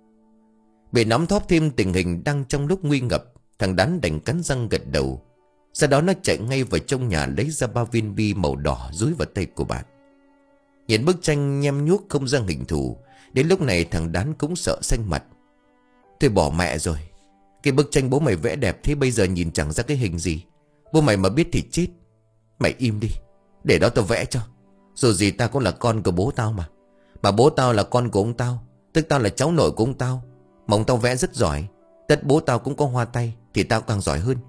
Bị nắm thóp thêm tình hình đang trong lúc nguy ngập, thằng Đán đành cắn răng gật đầu. Sau đó nó chạy ngay vào trong nhà, lấy ra ba viên bi màu đỏ dúi vào tay của bạn. Nhìn bức tranh nhem nhuốc không ra hình thù, đến lúc này thằng Đán cũng sợ xanh mặt. Thôi bỏ mẹ rồi, cái bức tranh bố mày vẽ đẹp thế bây giờ nhìn chẳng ra cái hình gì. Bố mày mà biết thì chết. Mày im đi, để đó tao vẽ cho. Dù gì tao cũng là con của bố tao mà. Mà bố tao là con của ông tao, tức tao là cháu nội của ông tao. Mà ông tao vẽ rất giỏi. Tất bố tao cũng có hoa tay, thì tao càng giỏi hơn.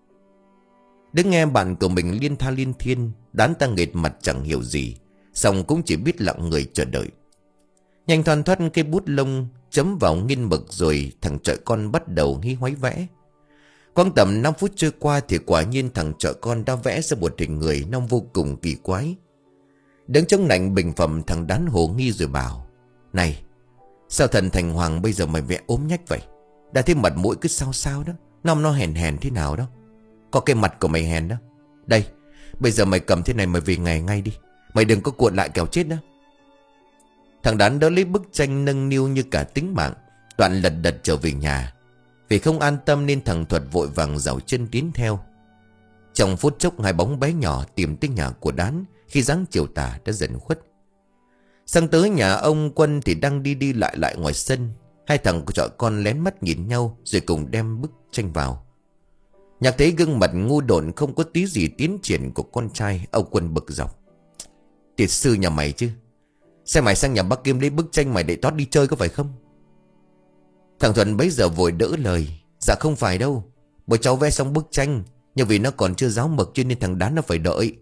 Đứng nghe bạn của mình liên tha liên thiên, Đán ta nghệt mặt chẳng hiểu gì, xong cũng chỉ biết lặng người chờ đợi. Nhanh thoăn thoắt cây bút lông chấm vào nghiên mực, rồi thằng trọi con bắt đầu hí hoáy vẽ. Quang tầm năm phút trôi qua thì quả nhiên thằng trọi con đã vẽ ra một hình người nó vô cùng kỳ quái. Đứng trong lạnh bình phẩm, thằng Đán hồ nghi rồi bảo: Này, sao thần thành hoàng bây giờ mày vẽ ốm nhách vậy? Đã thấy mặt mũi cứ sao sao đó, Năm nó hèn hèn thế nào đó. Có cái mặt của mày hèn đó. Đây, bây giờ mày cầm thế này mày về ngày ngay đi. Mày đừng có cuộn lại kẻo chết đó. Thằng Đán đỡ lấy bức tranh nâng niu như cả tính mạng, đoạn lật đật trở về nhà. Vì không an tâm nên thằng Thuật vội vàng giảo chân tiến theo. Trong phút chốc hai bóng bé nhỏ tìm tới nhà của Đán khi dáng chiều tà đã dần khuất. Sang tới nhà ông Quân thì đang đi đi lại lại ngoài sân. Hai thằng trọi con lén mắt nhìn nhau rồi cùng đem bức tranh vào. Nhạc thấy gương mặt ngu độn không có tí gì tiến triển của con trai, ông Quân bực dọc: Tiệt sư nhà mày chứ, xem mày sang nhà bác Kim lấy bức tranh mày để tót đi chơi có phải không? Thằng Thuận bấy giờ vội đỡ lời: Dạ không phải đâu, bố cháu vẽ xong bức tranh, nhưng vì nó còn chưa ráo mực cho nên thằng Đán nó phải đợi.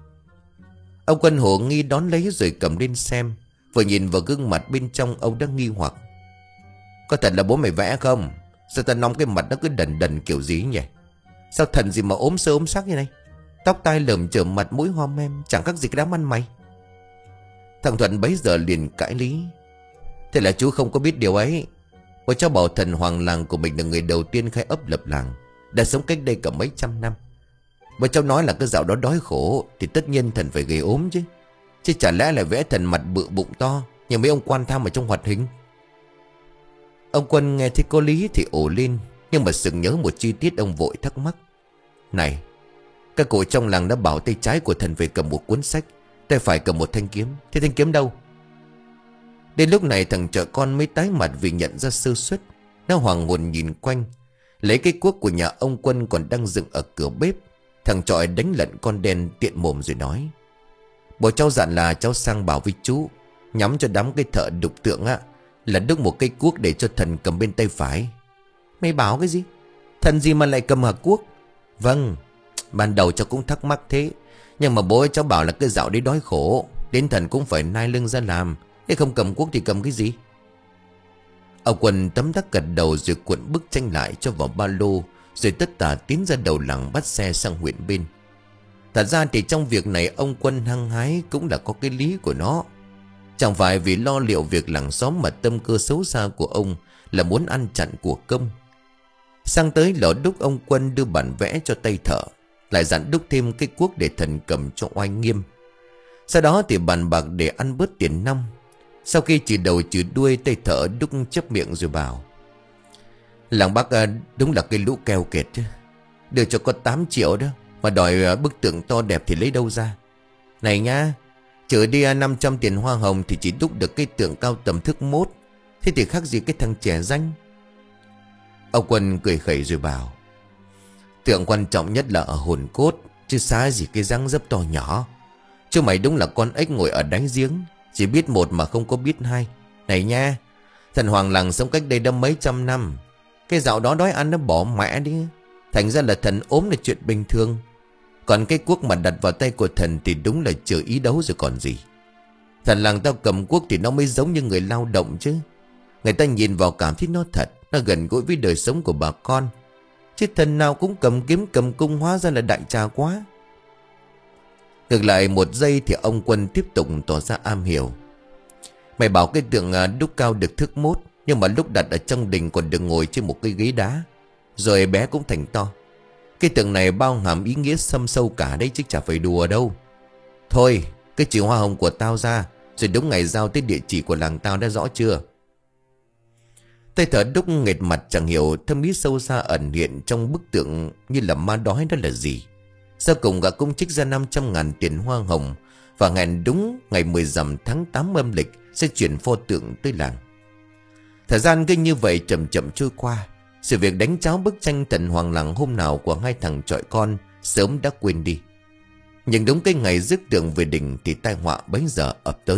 Ông Quân hồ nghi đón lấy rồi cầm lên xem. Vừa nhìn vào gương mặt bên trong, ông đã nghi hoặc: Có thật là bố mày vẽ không? Sao ta nóng cái mặt nó cứ đần đần kiểu gì nhỉ? Sao thần gì mà ốm sơ ốm sắc như này? Tóc tai lởm chởm, mặt mũi hom em, chẳng khác gì cái đám ăn mày. Thằng Thuận bấy giờ liền cãi lý: Thế là chú không có biết điều ấy. Bố cháu bảo thần hoàng làng của mình là người đầu tiên khai ấp lập làng, đã sống cách đây cả mấy trăm năm. Bố cháu nói là cái dạo đó đói khổ thì tất nhiên thần phải gầy ốm chứ. Chứ chả lẽ lại vẽ thần mặt bự bụng to như mấy ông quan tham ở trong hoạt hình. Ông Quân nghe thấy có lý thì ồ lên, nhưng mà sừng nhớ một chi tiết, ông vội thắc mắc: Này, các cụ trong làng đã bảo tay trái của thần phải cầm một cuốn sách, tay phải cầm một thanh kiếm. Thế thanh kiếm đâu? Đến lúc này thằng trọi con mới tái mặt vì nhận ra sơ suất. Nó hoàng hồn nhìn quanh, lấy cái cuốc của nhà ông Quân còn đang dựng ở cửa bếp. Thằng trọi đánh lận con đen tiện mồm rồi nói: Bố cháu dặn là cháu sang bảo với chú, nhắm cho đám cái thợ đục tượng á là đúc một cây cuốc để cho thần cầm bên tay phải. Mày bảo cái gì? Thần gì mà lại cầm hạt cuốc? Vâng, ban đầu cháu cũng thắc mắc thế, nhưng mà bố cháu bảo là cái dạo đấy đói khổ, đến thần cũng phải nai lưng ra làm, thế không cầm cuốc thì cầm cái gì? Ông Quân tấm tắc gật đầu rồi cuộn bức tranh lại cho vào ba lô, rồi tất tả tiến ra đầu làng bắt xe sang huyện bên. Thật ra thì trong việc này ông Quân hăng hái cũng là có cái lý của nó. Chẳng phải vì lo liệu việc làng xóm mà tâm cơ xấu xa của ông là muốn ăn chặn của công. Sang tới lò đúc, ông Quân đưa bản vẽ cho tay thợ, lại dặn đúc thêm cái cuốc để thần cầm cho oai nghiêm. Sau đó thì bàn bạc để ăn bớt tiền năm. Sau khi chỉ đầu chỉ đuôi, tay thợ đúc chép miệng rồi bảo: Làng Bắc à, đúng là cái lũ keo kiệt chứ. Đưa cho có tám triệu đó mà đòi bức tượng to đẹp thì lấy đâu ra. Này nha, trừ đi năm trăm tiền hoa hồng thì chỉ đúc được cái tượng cao tầm thước mốt. Thế thì khác gì cái thằng trẻ danh. Ông Quân cười khẩy rồi bảo: Tượng quan trọng nhất là ở hồn cốt, chứ xá gì cái dáng dấp to nhỏ. Chứ mày đúng là con ếch ngồi ở đáy giếng, chỉ biết một mà không có biết hai. Này nha, thần hoàng làng sống cách đây đã mấy trăm năm, cái dạo đó đói ăn nó bỏ mẹ đi, thành ra là thần ốm là chuyện bình thường. Còn cái cuốc mà đặt vào tay của thần thì đúng là chờ ý đấu rồi còn gì. Thần làng tao cầm cuốc thì nó mới giống như người lao động chứ. Người ta nhìn vào cảm thấy nó thật, nó gần gũi với đời sống của bà con. Chứ thần nào cũng cầm kiếm cầm cung hóa ra là đại trà quá. Ngược lại một giây thì ông Quân tiếp tục tỏ ra am hiểu. Mày bảo cái tượng đúc cao được thước mốt, nhưng mà lúc đặt ở trong đình còn được ngồi trên một cái ghế đá, rồi bé cũng thành to. Cái tượng này bao hàm ý nghĩa thâm sâu cả đấy chứ chả phải đùa đâu. Thôi, cái chữ hoa hồng của tao ra, rồi đúng ngày giao tới địa chỉ của làng tao đã rõ chưa? Tay thợ đúc nghệt mặt chẳng hiểu thâm ý sâu xa ẩn hiện trong bức tượng như là ma đói đó là gì. Sau cùng gã cũng trích ra năm trăm ngàn tiền hoa hồng và hẹn đúng ngày mười rằm tháng tám âm lịch sẽ chuyển pho tượng tới làng. Thời gian cứ như vậy chậm chậm trôi qua. Sự việc đánh cháo bức tranh thần hoàng làng hôm nào của hai thằng chọi con sớm đã quên đi. Nhưng đúng cái ngày rước tượng về đình thì tai họa bấy giờ ập tới.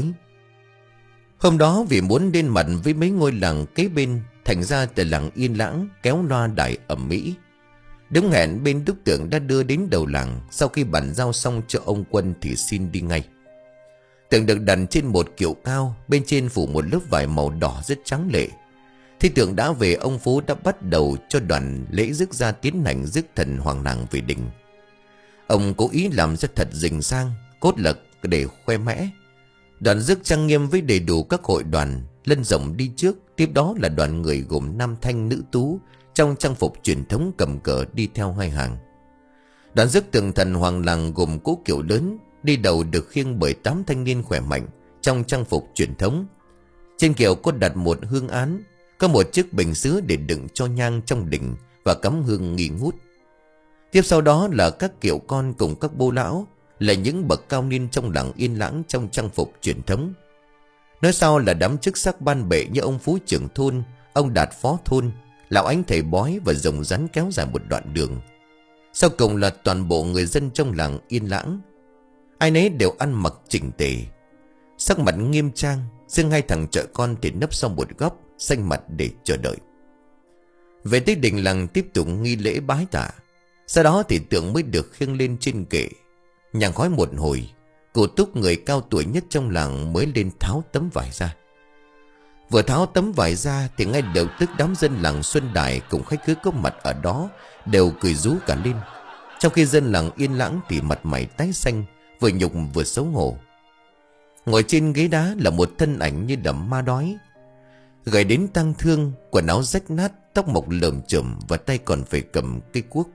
Hôm đó vì muốn lên mặt với mấy ngôi làng kế bên, thành ra từ làng Yên Lãng kéo loa đài ầm mỹ. Đúng hẹn bên đúc tượng đã đưa đến đầu làng. Sau khi bàn giao xong cho ông Quân thì xin đi ngay. Tượng được đặt trên một kiệu cao, bên trên phủ một lớp vải màu đỏ rất trắng lệ. Khi tượng đã về, ông Phú đã bắt đầu cho đoàn lễ rước ra tiến hành rước thần hoàng làng về đình. Ông cố ý làm rất thật rình sang, cốt là để khoe mẽ. Đoàn rước trang nghiêm với đầy đủ các hội đoàn, lân rộng đi trước, tiếp đó là đoàn người gồm nam thanh nữ tú trong trang phục truyền thống cầm cờ đi theo hai hàng. Đoàn rước tượng thần hoàng làng gồm cỗ kiệu lớn, đi đầu được khiêng bởi tám thanh niên khỏe mạnh trong trang phục truyền thống. Trên kiệu có đặt một hương án, có một chiếc bình sứ để đựng cho nhang trong đình và cắm hương nghi ngút. Tiếp sau đó là các kiệu con cùng các bô lão, là những bậc cao niên trong làng Yên Lãng trong trang phục truyền thống. Nói sau là đám chức sắc ban bệ như ông Phú trưởng thôn, ông Đạt phó thôn, lão Ánh thầy bói và rồng rắn kéo dài một đoạn đường. Sau cùng là toàn bộ người dân trong làng Yên Lãng. Ai nấy đều ăn mặc chỉnh tề, sắc mặt nghiêm trang, riêng hai thằng chợ con thì nấp sau một góc, xanh mặt để chờ đợi. Về tới đình làng tiếp tục nghi lễ bái tạ. Sau đó thì tượng mới được khiêng lên trên kệ. Nhang khói một hồi, cụ Túc người cao tuổi nhất trong làng mới lên tháo tấm vải ra. Vừa tháo tấm vải ra thì ngay lập tức đám dân làng Xuân Đài cùng khách khứa có mặt ở đó đều cười rú cả lên. Trong khi dân làng Yên Lãng thì mặt mày tái xanh, vừa nhục vừa xấu hổ. Ngồi trên ghế đá là một thân ảnh như là ma đói, gầy đến tang thương, quần áo rách nát, tóc mọc lởm chởm và tay còn phải cầm cây cuốc.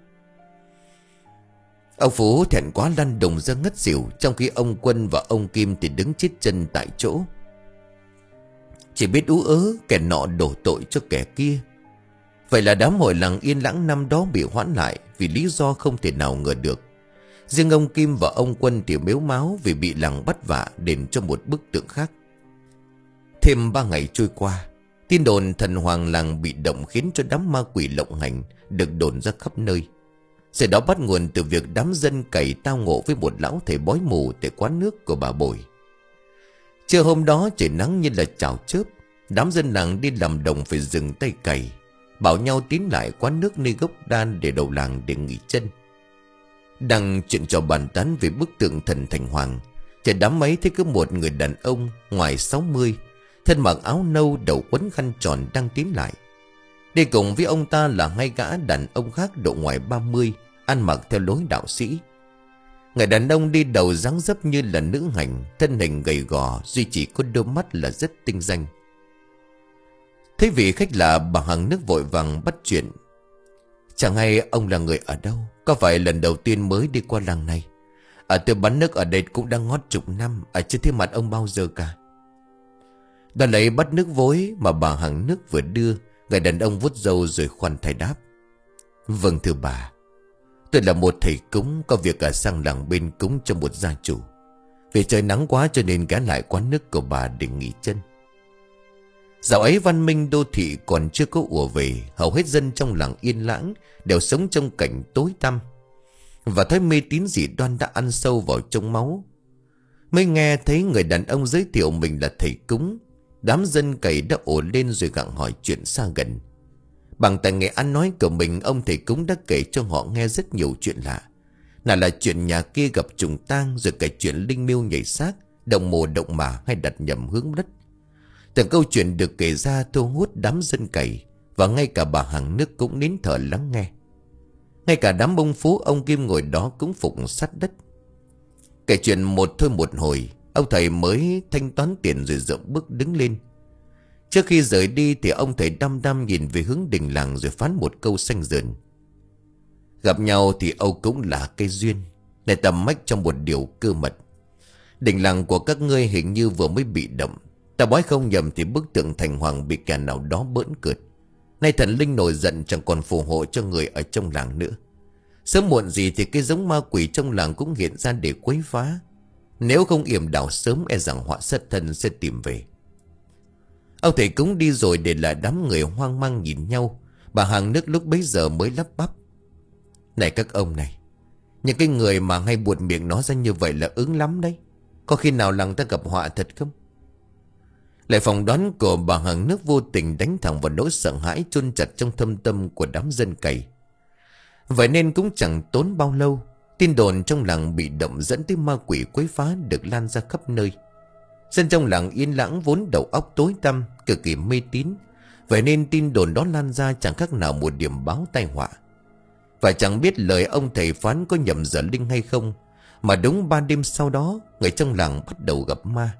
Ông Phú thẹn quá lăn đùng ra ngất xỉu, trong khi ông Quân và ông Kim thì đứng chết chân tại chỗ, chỉ biết ú ớ kẻ nọ đổ tội cho kẻ kia. Vậy là đám hội làng Yên Lãng năm đó bị hoãn lại vì lý do không thể nào ngờ được. Riêng ông Kim và ông Quân thì mếu máo vì bị làng bắt vạ đền cho một bức tượng khác. Thêm ba ngày trôi qua, tin đồn thần hoàng làng bị động khiến cho đám ma quỷ lộng hành được đồn ra khắp nơi. Sự đó bắt nguồn từ việc đám dân cày tao ngộ với một lão thầy bói mù tại quán nước của bà Bồi. Trưa hôm đó trời nắng như là chảo chớp. Đám dân làng đi làm đồng phải dừng tay cày, bảo nhau tiến lại quán nước nơi gốc đan để đầu làng để nghỉ chân. Đang chuyện trò bàn tán về bức tượng thần Thành Hoàng, chợt đám ấy thấy có một người đàn ông ngoài sáu mươi, thân mặc áo nâu, đầu quấn khăn tròn đang tiến lại. Đi cùng với ông ta là hai gã đàn ông khác độ ngoài ba mươi, ăn mặc theo lối đạo sĩ. Người đàn ông đi đầu dáng dấp như là nữ hành, thân hình gầy gò, duy chỉ có đôi mắt là rất tinh danh. Thấy vị khách lạ, bà Hằng nước vội vàng bắt chuyện. Chẳng hay ông là người ở đâu, có phải lần đầu tiên mới đi qua làng này? À, tôi bán nước ở đây cũng đang ngót chục năm, à, chưa thấy mặt ông bao giờ cả. Đoàn lấy bát nước vối mà bà Hằng nước vừa đưa, người đàn ông vuốt râu rồi khoan thai đáp. Vâng thưa bà, tôi là một thầy cúng, có việc ở sang làng bên cúng cho một gia chủ. Vì trời nắng quá cho nên ghé lại quán nước của bà để nghỉ chân. Dạo ấy văn minh đô thị còn chưa có ùa về, hầu hết dân trong làng yên lãng đều sống trong cảnh tối tăm, và thói mê tín dị đoan đã ăn sâu vào trong máu. Mới nghe thấy người đàn ông giới thiệu mình là thầy cúng, đám dân cày đã ồ lên rồi gặng hỏi chuyện xa gần. Bằng tài nghệ ăn nói của mình, ông thầy cúng đã kể cho họ nghe rất nhiều chuyện lạ. Nào là chuyện nhà kia gặp trùng tang, rồi kể chuyện linh miêu nhảy xác, động mồ động mả hay đặt nhầm hướng đất. Từng câu chuyện được kể ra thu hút đám dân cày, và ngay cả bà Hằng nước cũng nín thở lắng nghe. Ngay cả đám bông phú ông Kim ngồi đó cũng phục sát đất. Kể chuyện một thôi một hồi, ông thầy mới thanh toán tiền rồi dậm bước đứng lên. Trước khi rời đi thì ông thầy đăm đăm nhìn về hướng đình làng rồi phán một câu xanh rờn. Gặp nhau thì Âu cũng là cây duyên, này tầm mách trong một điều cơ mật. Đình làng của các ngươi hình như vừa mới bị động. Ta bói không nhầm thì bức tượng Thành Hoàng bị kẻ nào đó bỡn cợt. Nay thần linh nổi giận chẳng còn phù hộ cho người ở trong làng nữa. Sớm muộn gì thì cái giống ma quỷ trong làng cũng hiện ra để quấy phá. Nếu không yểm đảo sớm, e rằng họa sát thân sẽ tìm về. Ông thầy cúng đi rồi để lại đám người hoang mang nhìn nhau. Bà Hằng nước lúc bấy giờ mới lắp bắp. Này các ông này, những cái người mà hay buột miệng nói ra như vậy là ứng lắm đấy. Có khi nào làng ta gặp họa thật không? Lại phỏng đoán của bà Hằng nước vô tình đánh thẳng vào nỗi sợ hãi chôn chặt trong thâm tâm của đám dân cày. Vậy nên cũng chẳng tốn bao lâu, tin đồn trong làng bị động dẫn tới ma quỷ quấy phá được lan ra khắp nơi. Dân trong làng yên lãng vốn đầu óc tối tăm, cực kỳ mê tín. Vậy nên tin đồn đó lan ra chẳng khác nào một điểm báo tai họa. Và chẳng biết lời ông thầy phán có nhầm giờ linh hay không, mà đúng ba đêm sau đó, người trong làng bắt đầu gặp ma.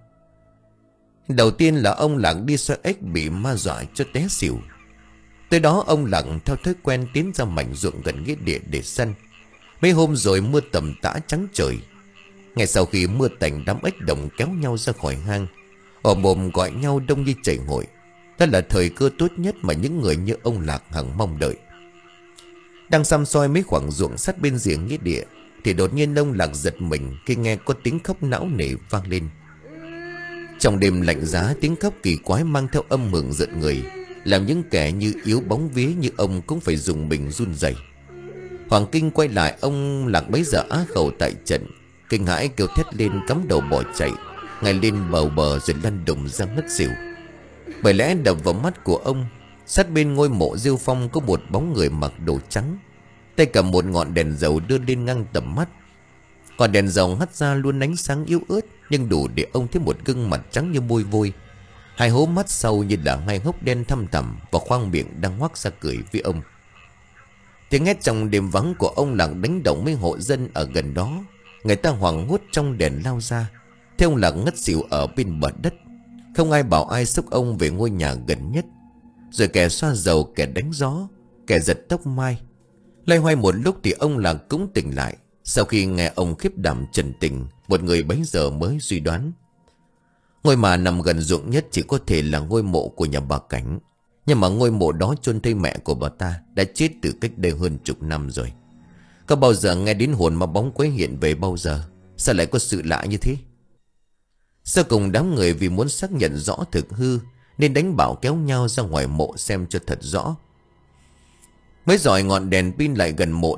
Đầu tiên là ông Lạng đi xoay ếch bị ma dọa cho té xỉu. Tới đó ông Lạng theo thói quen tiến ra mảnh ruộng gần nghĩa địa để săn. Mấy hôm rồi mưa tầm tã trắng trời. Ngay sau khi mưa tạnh, đám ếch đồng kéo nhau ra khỏi hang, ồm mồm gọi nhau đông như chảy hội. Đó là thời cơ tốt nhất mà những người như ông Lạc hằng mong đợi. Đang săm soi mấy khoảng ruộng sát bên rìa nghĩa địa thì đột nhiên ông Lạc giật mình khi nghe có tiếng khóc não nề vang lên. Trong đêm lạnh giá, tiếng khóc kỳ quái mang theo âm hưởng giận người, làm những kẻ như yếu bóng vía như ông cũng phải dùng mình run rẩy. Hoàng kinh quay lại, ông Lạc bấy giờ á khẩu tại trận, kinh hãi kêu thét lên, cắm đầu bỏ chạy ngay lên bầu bờ rồi lăn đùng ra ngất xỉu. Bởi lẽ đập vào mắt của ông, sát bên ngôi mộ Diêu Phong có một bóng người mặc đồ trắng, tay cầm một ngọn đèn dầu đưa lên ngang tầm mắt. Còn đèn dầu hắt ra luôn ánh sáng yếu ớt, nhưng đủ để ông thấy một gương mặt trắng như môi vôi, hai hố mắt sâu như là hai hốc đen thăm thẳm, và khoang miệng đang hoác ra cười với ông. Tiếng hét trong đêm vắng của ông Lạc đánh động mấy hộ dân ở gần đó. Người ta hoảng hốt trong đèn lao ra, thấy ông Lạc ngất xỉu ở bên bờ đất. Không ai bảo ai xúc ông về ngôi nhà gần nhất. Rồi kẻ xoa dầu, kẻ đánh gió, kẻ giật tóc mai. Loay hoay một lúc thì ông Lạc cũng tỉnh lại. Sau khi nghe ông khiếp đảm trần tình, một người bấy giờ mới suy đoán. Ngôi mà nằm gần ruộng nhất chỉ có thể là ngôi mộ của nhà bà Cảnh. Nhưng mà ngôi mộ đó chôn thây mẹ của bà ta đã chết từ cách đây hơn chục năm rồi. Có bao giờ nghe đến hồn ma bóng quấy hiện về bao giờ? Sao lại có sự lạ như thế? Sau cùng đám người vì muốn xác nhận rõ thực hư nên đánh bảo kéo nhau ra ngoài mộ xem cho thật rõ. Mới dọi ngọn đèn pin lại gần mộ đất,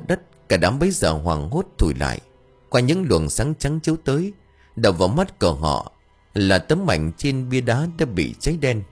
Cả đám bấy giờ hoảng hốt thùi lại. Qua những luồng sáng trắng chiếu tới, đập vào mắt của họ là tấm ảnh trên bia đá đã bị cháy đen.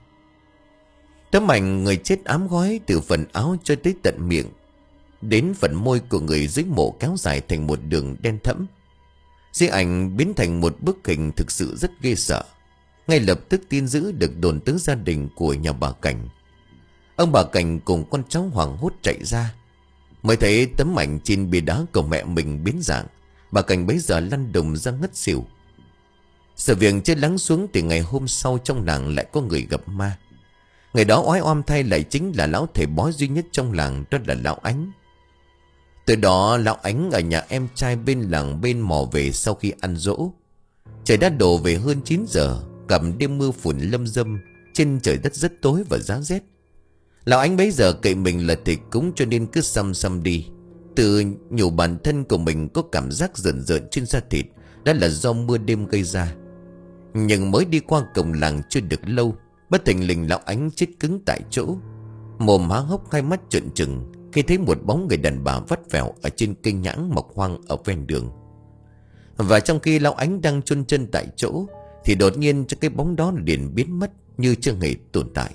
Tấm ảnh người chết ám gói từ phần áo cho tới tận miệng, đến phần môi của người dưới mộ kéo dài thành một đường đen thẫm. Di ảnh biến thành một bức hình thực sự rất ghê sợ. Ngay lập tức tin dữ được đồn tới gia đình của nhà bà Cảnh. Ông bà Cảnh cùng con cháu hoảng hốt chạy ra, mới thấy tấm ảnh trên bia đá của mẹ mình biến dạng. Bà Cảnh bấy giờ lăn đùng ra ngất xỉu. Sự việc chưa lắng xuống thì ngày hôm sau trong làng lại có người gặp ma. Ngày đó oái oăm thay lại chính là lão thầy bói duy nhất trong làng, đó là lão Ánh. Từ đó lão Ánh ở nhà em trai bên làng bên mò về sau khi ăn dỗ. Trời đã đổ về hơn chín giờ, cầm đêm mưa phùn lâm dâm, trên trời đất rất tối và giá rét. Lão Ánh bấy giờ cậy mình là thầy cúng cho nên cứ xăm xăm đi. Tự nhủ bản thân của mình có cảm giác rợn rợn trên da thịt, đó là do mưa đêm gây ra. Nhưng mới đi qua cổng làng chưa được lâu, bất thình lình lão Ánh chết cứng tại chỗ, mồm há hốc, hai mắt trợn trừng khi thấy một bóng người đàn bà vắt vẻo ở trên cây nhãn mọc hoang ở ven đường. Và trong khi lão Ánh đang chôn chân tại chỗ thì đột nhiên cho cái bóng đó liền biến mất như chưa hề tồn tại.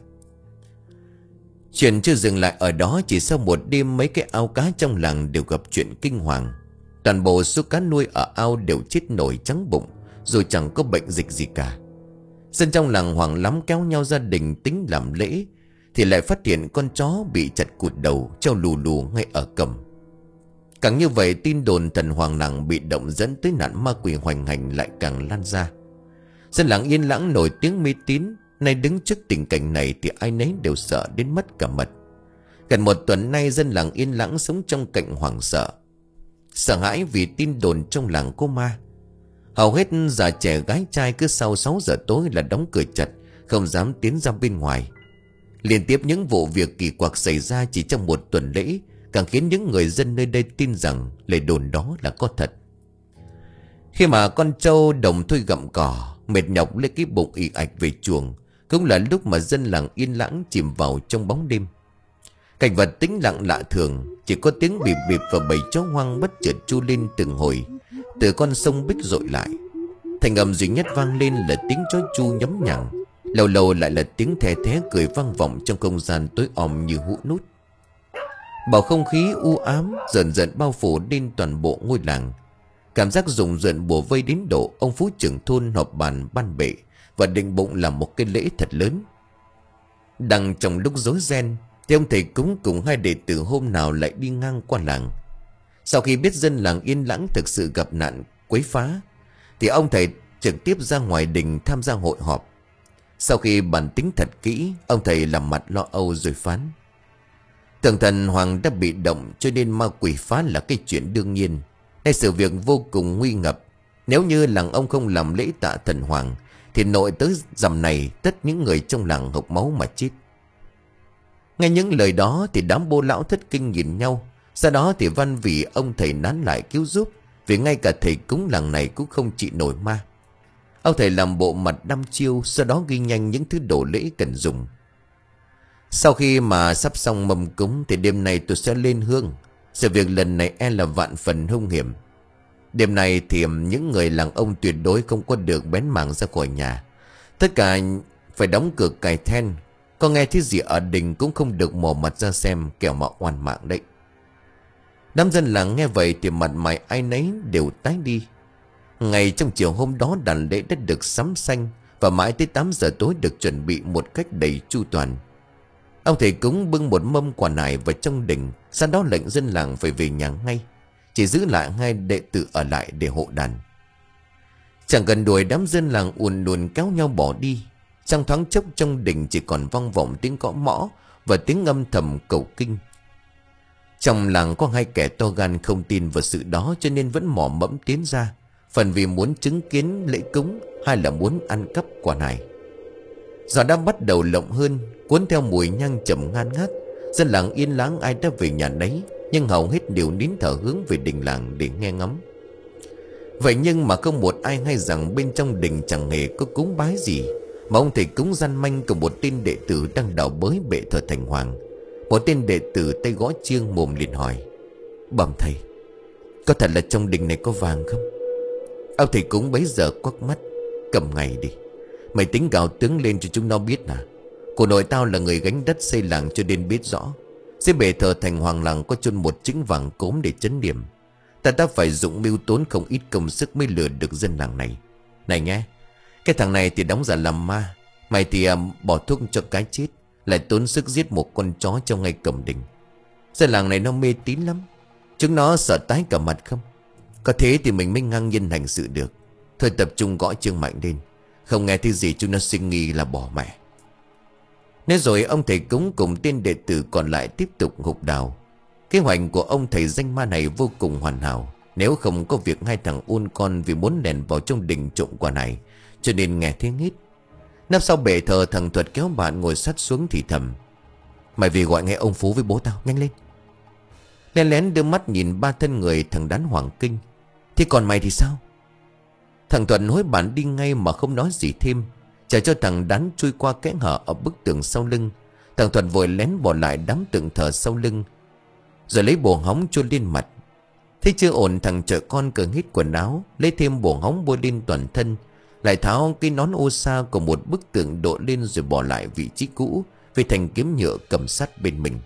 Chuyện chưa dừng lại ở đó, chỉ sau một đêm mấy cái ao cá trong làng đều gặp chuyện kinh hoàng. Toàn bộ số cá nuôi ở ao đều chết nổi trắng bụng, rồi chẳng có bệnh dịch gì cả. Dân trong làng hoảng lắm kéo nhau gia đình tính làm lễ, thì lại phát hiện con chó bị chặt cụt đầu treo lù lù ngay ở cầm. Càng như vậy, tin đồn thần hoàng làng bị động dẫn tới nạn ma quỷ hoành hành lại càng lan ra. Dân làng yên lãng nổi tiếng mê tín, nay đứng trước tình cảnh này thì ai nấy đều sợ đến mất cả mật. Gần một tuần nay dân làng yên lãng sống trong cảnh hoảng sợ, sợ hãi vì tin đồn trong làng có ma. Hầu hết già trẻ gái trai cứ sau sáu giờ tối là đóng cửa chặt, không dám tiến ra bên ngoài. Liên tiếp những vụ việc kỳ quặc xảy ra chỉ trong một tuần lễ, càng khiến những người dân nơi đây tin rằng lời đồn đó là có thật. Khi mà con trâu đồng thôi gặm cỏ, mệt nhọc lấy cái bụng ì ạch về chuồng, cũng là lúc mà dân làng yên lãng chìm vào trong bóng đêm. Cảnh vật tĩnh lặng lạ thường, chỉ có tiếng bịp bịp và bầy chó hoang bất chợt tru lên từng hồi từ con sông Bích dội lại. Thành âm duy nhất vang lên là tiếng chó chu nhấm nhằng, lâu lâu lại là tiếng thè thé cười vang vọng trong không gian tối om như hũ nút. Bầu không khí u ám dần dần bao phủ lên toàn bộ ngôi làng. Cảm giác rùng rợn bủa vây đến độ ông phú trưởng thôn họp bàn ban bệ và định bụng làm một cái lễ thật lớn. Đang trong lúc rối ren thì ông thầy cúng cùng hai đệ tử hôm nào lại đi ngang qua làng. Sau khi biết dân làng yên lãng thực sự gặp nạn quấy phá thì ông thầy trực tiếp ra ngoài đình tham gia hội họp. Sau khi bàn tính thật kỹ, ông thầy làm mặt lo âu rồi phán: Tưởng thần hoàng đã bị động cho nên ma quỷ phá là cái chuyện đương nhiên. Nay sự việc vô cùng nguy ngập. Nếu như làng ông không làm lễ tạ thần hoàng thì nội tới rằm này tất những người trong làng hộc máu mà chết. Nghe những lời đó thì đám bô lão thất kinh nhìn nhau. Sau đó thì văn vì ông thầy nán lại cứu giúp, vì ngay cả thầy cúng làng này cũng không trị nổi ma. Ông thầy làm bộ mặt đăm chiêu, sau đó ghi nhanh những thứ đồ lễ cần dùng. Sau khi mà sắp xong mâm cúng thì đêm nay tôi sẽ lên hương. Sự việc lần này e là vạn phần hung hiểm. Đêm nay thì những người làng ông tuyệt đối không có được bén mảng ra khỏi nhà. Tất cả phải đóng cửa cài then. Có nghe thấy gì ở đình cũng không được mò mặt ra xem, kẻo mà oan mạng đấy. Đám dân làng nghe vậy thì mặt mày ai nấy đều tái đi. Ngày trong chiều hôm đó đàn lễ đã được sắm xanh, và mãi tới tám giờ tối được chuẩn bị một cách đầy chu toàn. Ông thầy cúng bưng một mâm quả nải vào trong đình, sau đó lệnh dân làng phải về nhà ngay, chỉ giữ lại hai đệ tử ở lại để hộ đàn. Chẳng cần đuổi, đám dân làng ùn ùn kéo nhau bỏ đi. Trong thoáng chốc trong đình chỉ còn vang vọng tiếng gõ mõ và tiếng âm thầm cầu kinh. Trong làng có hai kẻ to gan không tin vào sự đó cho nên vẫn mò mẫm tiến ra, phần vì muốn chứng kiến lễ cúng, hay là muốn ăn cắp quả này. Gió đã bắt đầu lộng hơn, cuốn theo mùi nhang trầm ngan ngát. Dân làng yên láng ai đã về nhà nấy, nhưng hầu hết đều nín thở hướng về đình làng để nghe ngắm. Vậy nhưng mà không một ai hay rằng bên trong đình chẳng hề có cúng bái gì, mà ông thầy cúng gian manh cùng một tên đệ tử đang đào bới bệ thờ thành hoàng. Một tên đệ tử tay gõ chiêng mồm liền hỏi: Bẩm thầy, Có thật là trong đình này có vàng không? Ông thầy cúng bấy giờ quắc mắt. Cầm ngay đi. Mày tính gào tướng lên cho chúng nó biết à? Của nội tao là người gánh đất xây làng cho nên biết rõ. Dưới bề thờ thành hoàng làng có chôn một trứng vàng cốm để trấn điểm. Ta ta phải dụng mưu tốn không ít công sức mới lừa được dân làng này. Này nghe, cái thằng này thì đóng giả làm ma. Mày thì à, bỏ thuốc cho cái chết, lại tốn sức giết một con chó trong ngay cổng đình. Dân làng này nó mê tín lắm. Chúng nó sợ tái cả mặt không? Có thế thì mình mới ngang nhiên hành sự được. Thôi tập trung gõ Trương Mạnh lên. Không nghe thứ gì chúng nó sinh nghi là bỏ mẹ. Nên rồi ông thầy cúng cùng tên đệ tử còn lại tiếp tục hục đào. Kế hoạch của ông thầy danh ma này vô cùng hoàn hảo. Nếu không có việc hai thằng ôn con vì muốn lèn vào trong đình trộm quả này, cho nên nghe tiếng hít. Nắp sau bệ thờ, thằng Thuật kéo bạn ngồi sát xuống thì thầm: Mày về gọi nghe ông Phú với bố tao, nhanh lên. Lén lén đưa mắt nhìn ba thân người thằng Đán hoảng kinh. Thế còn mày thì sao? Thằng Thuật hối bản đi ngay mà không nói gì thêm, chờ cho thằng Đán chui qua kẽ hở ở bức tường sau lưng. Thằng Thuật vội lén bỏ lại đám tượng thờ sau lưng, rồi lấy bồ hóng chôn lên mặt. Thế chưa ổn, thằng chợ con cởi hết quần áo, lấy thêm bồ hóng bôi lên toàn thân, lại tháo cái nón ô sa của một bức tượng đội lên rồi bỏ lại vị trí cũ với thanh kiếm nhựa cầm sắt bên mình.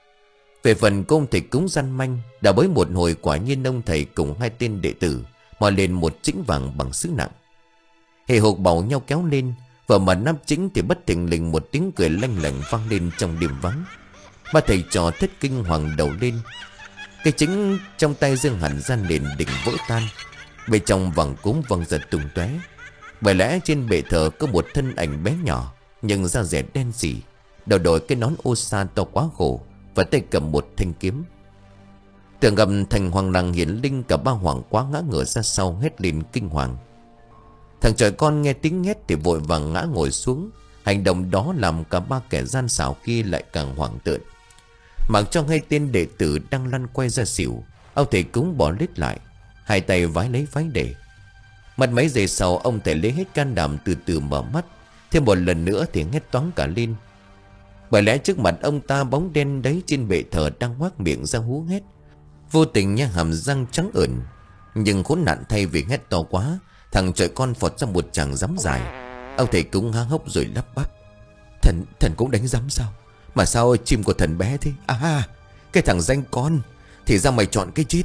Về phần công thầy cúng gian manh, đã bới một hồi quả nhiên ông thầy cùng hai tên đệ tử mò lên một chĩnh vàng bằng sứ nặng. Hề hộp bảo nhau kéo lên, vừa mở nắp chĩnh thì bất thình lình một tiếng cười lanh lảnh vang lên trong đêm vắng. Ba thầy trò thất kinh hoàng đầu lên. Cái chĩnh trong tay dương hẳn ra nền đỉnh vỡ tan, bên trong vàng cúng văng giật tung tóe. Bởi lẽ trên bệ thờ có một thân ảnh bé nhỏ, nhưng da dẻ đen sì, đầu đội cái nón ô sa to quá khổ, và tay cầm một thanh kiếm. Tưởng gặp thành hoàng làng hiển linh, cả ba hoàng quá ngã ngửa ra sau hét lên kinh hoàng. Thằng trời con nghe tiếng hét thì vội vàng ngã ngồi xuống. Hành động đó làm cả ba kẻ gian xảo kia lại càng hoảng tợn. Mặc cho hai tên đệ tử đang lăn quay ra xỉu, ông thầy cúng bỏ lết lại, hai tay vái lấy vái để. Mất mấy giây sau, ông thầy lấy hết can đảm từ từ mở mắt. Thêm một lần nữa thì hét toáng cả lên. Bởi lẽ trước mặt ông ta, bóng đen đấy trên bệ thờ đang ngoác miệng ra hú hét, vô tình nha hàm răng trắng ửng. Nhưng khốn nạn thay, vì hét to quá, thằng trời con phọt ra một tràng giấm dài. Ông thầy cúng há hốc rồi lắp bắp: Thần, thần cũng đánh giấm sao? Mà sao chim của thần bé thế? À, cái thằng danh con, thì ra mày chọn cái chết.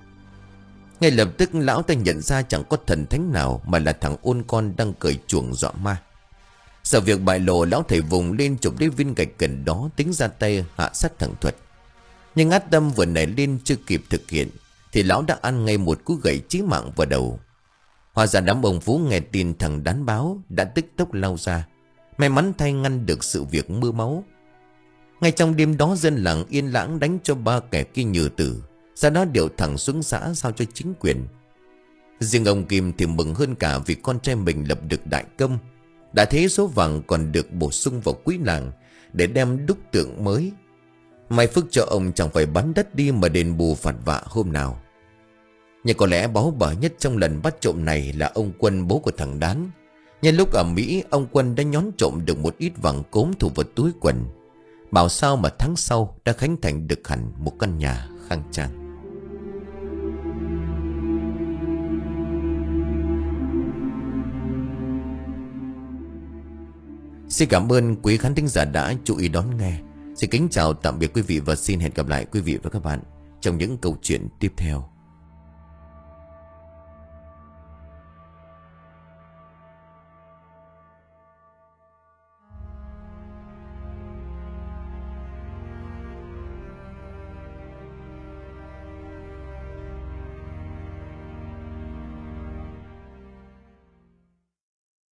Ngay lập tức lão ta nhận ra chẳng có thần thánh nào, mà là thằng ôn con đang cởi chuồng dọa ma. Sợ việc bại lộ, lão thầy vùng lên chụp lấy viên gạch gần đó, tính ra tay hạ sát thằng Thuật. Nhưng át tâm vừa nảy lên chưa kịp thực hiện thì lão đã ăn ngay một cú gậy chí mạng vào đầu. Hóa ra đám ông Phú nghe tin thằng Đán báo đã tức tốc lao ra, may mắn thay ngăn được sự việc mưa máu. Ngay trong đêm đó, dân làng yên lãng đánh cho ba kẻ kia nhừ tử, sau đó điều thẳng xuống xã giao cho chính quyền. Riêng ông Kim thì mừng hơn cả vì con trai mình lập được đại công. Đã thế số vàng còn được bổ sung vào quỹ làng để đem đúc tượng mới. May phước cho ông chẳng phải bán đất đi mà đền bù phạt vạ hôm nào. Nhưng có lẽ báu bở nhất trong lần bắt trộm này là ông Quân, bố của thằng Đán. Nhân lúc ở Mỹ, ông Quân đã nhón trộm được một ít vàng cốm thủ vào túi quần. Bảo sao mà tháng sau đã khánh thành được hẳn một căn nhà khang trang. Xin cảm ơn quý khán thính giả đã chú ý đón nghe. Xin kính chào tạm biệt quý vị và xin hẹn gặp lại quý vị và các bạn trong những câu chuyện tiếp theo.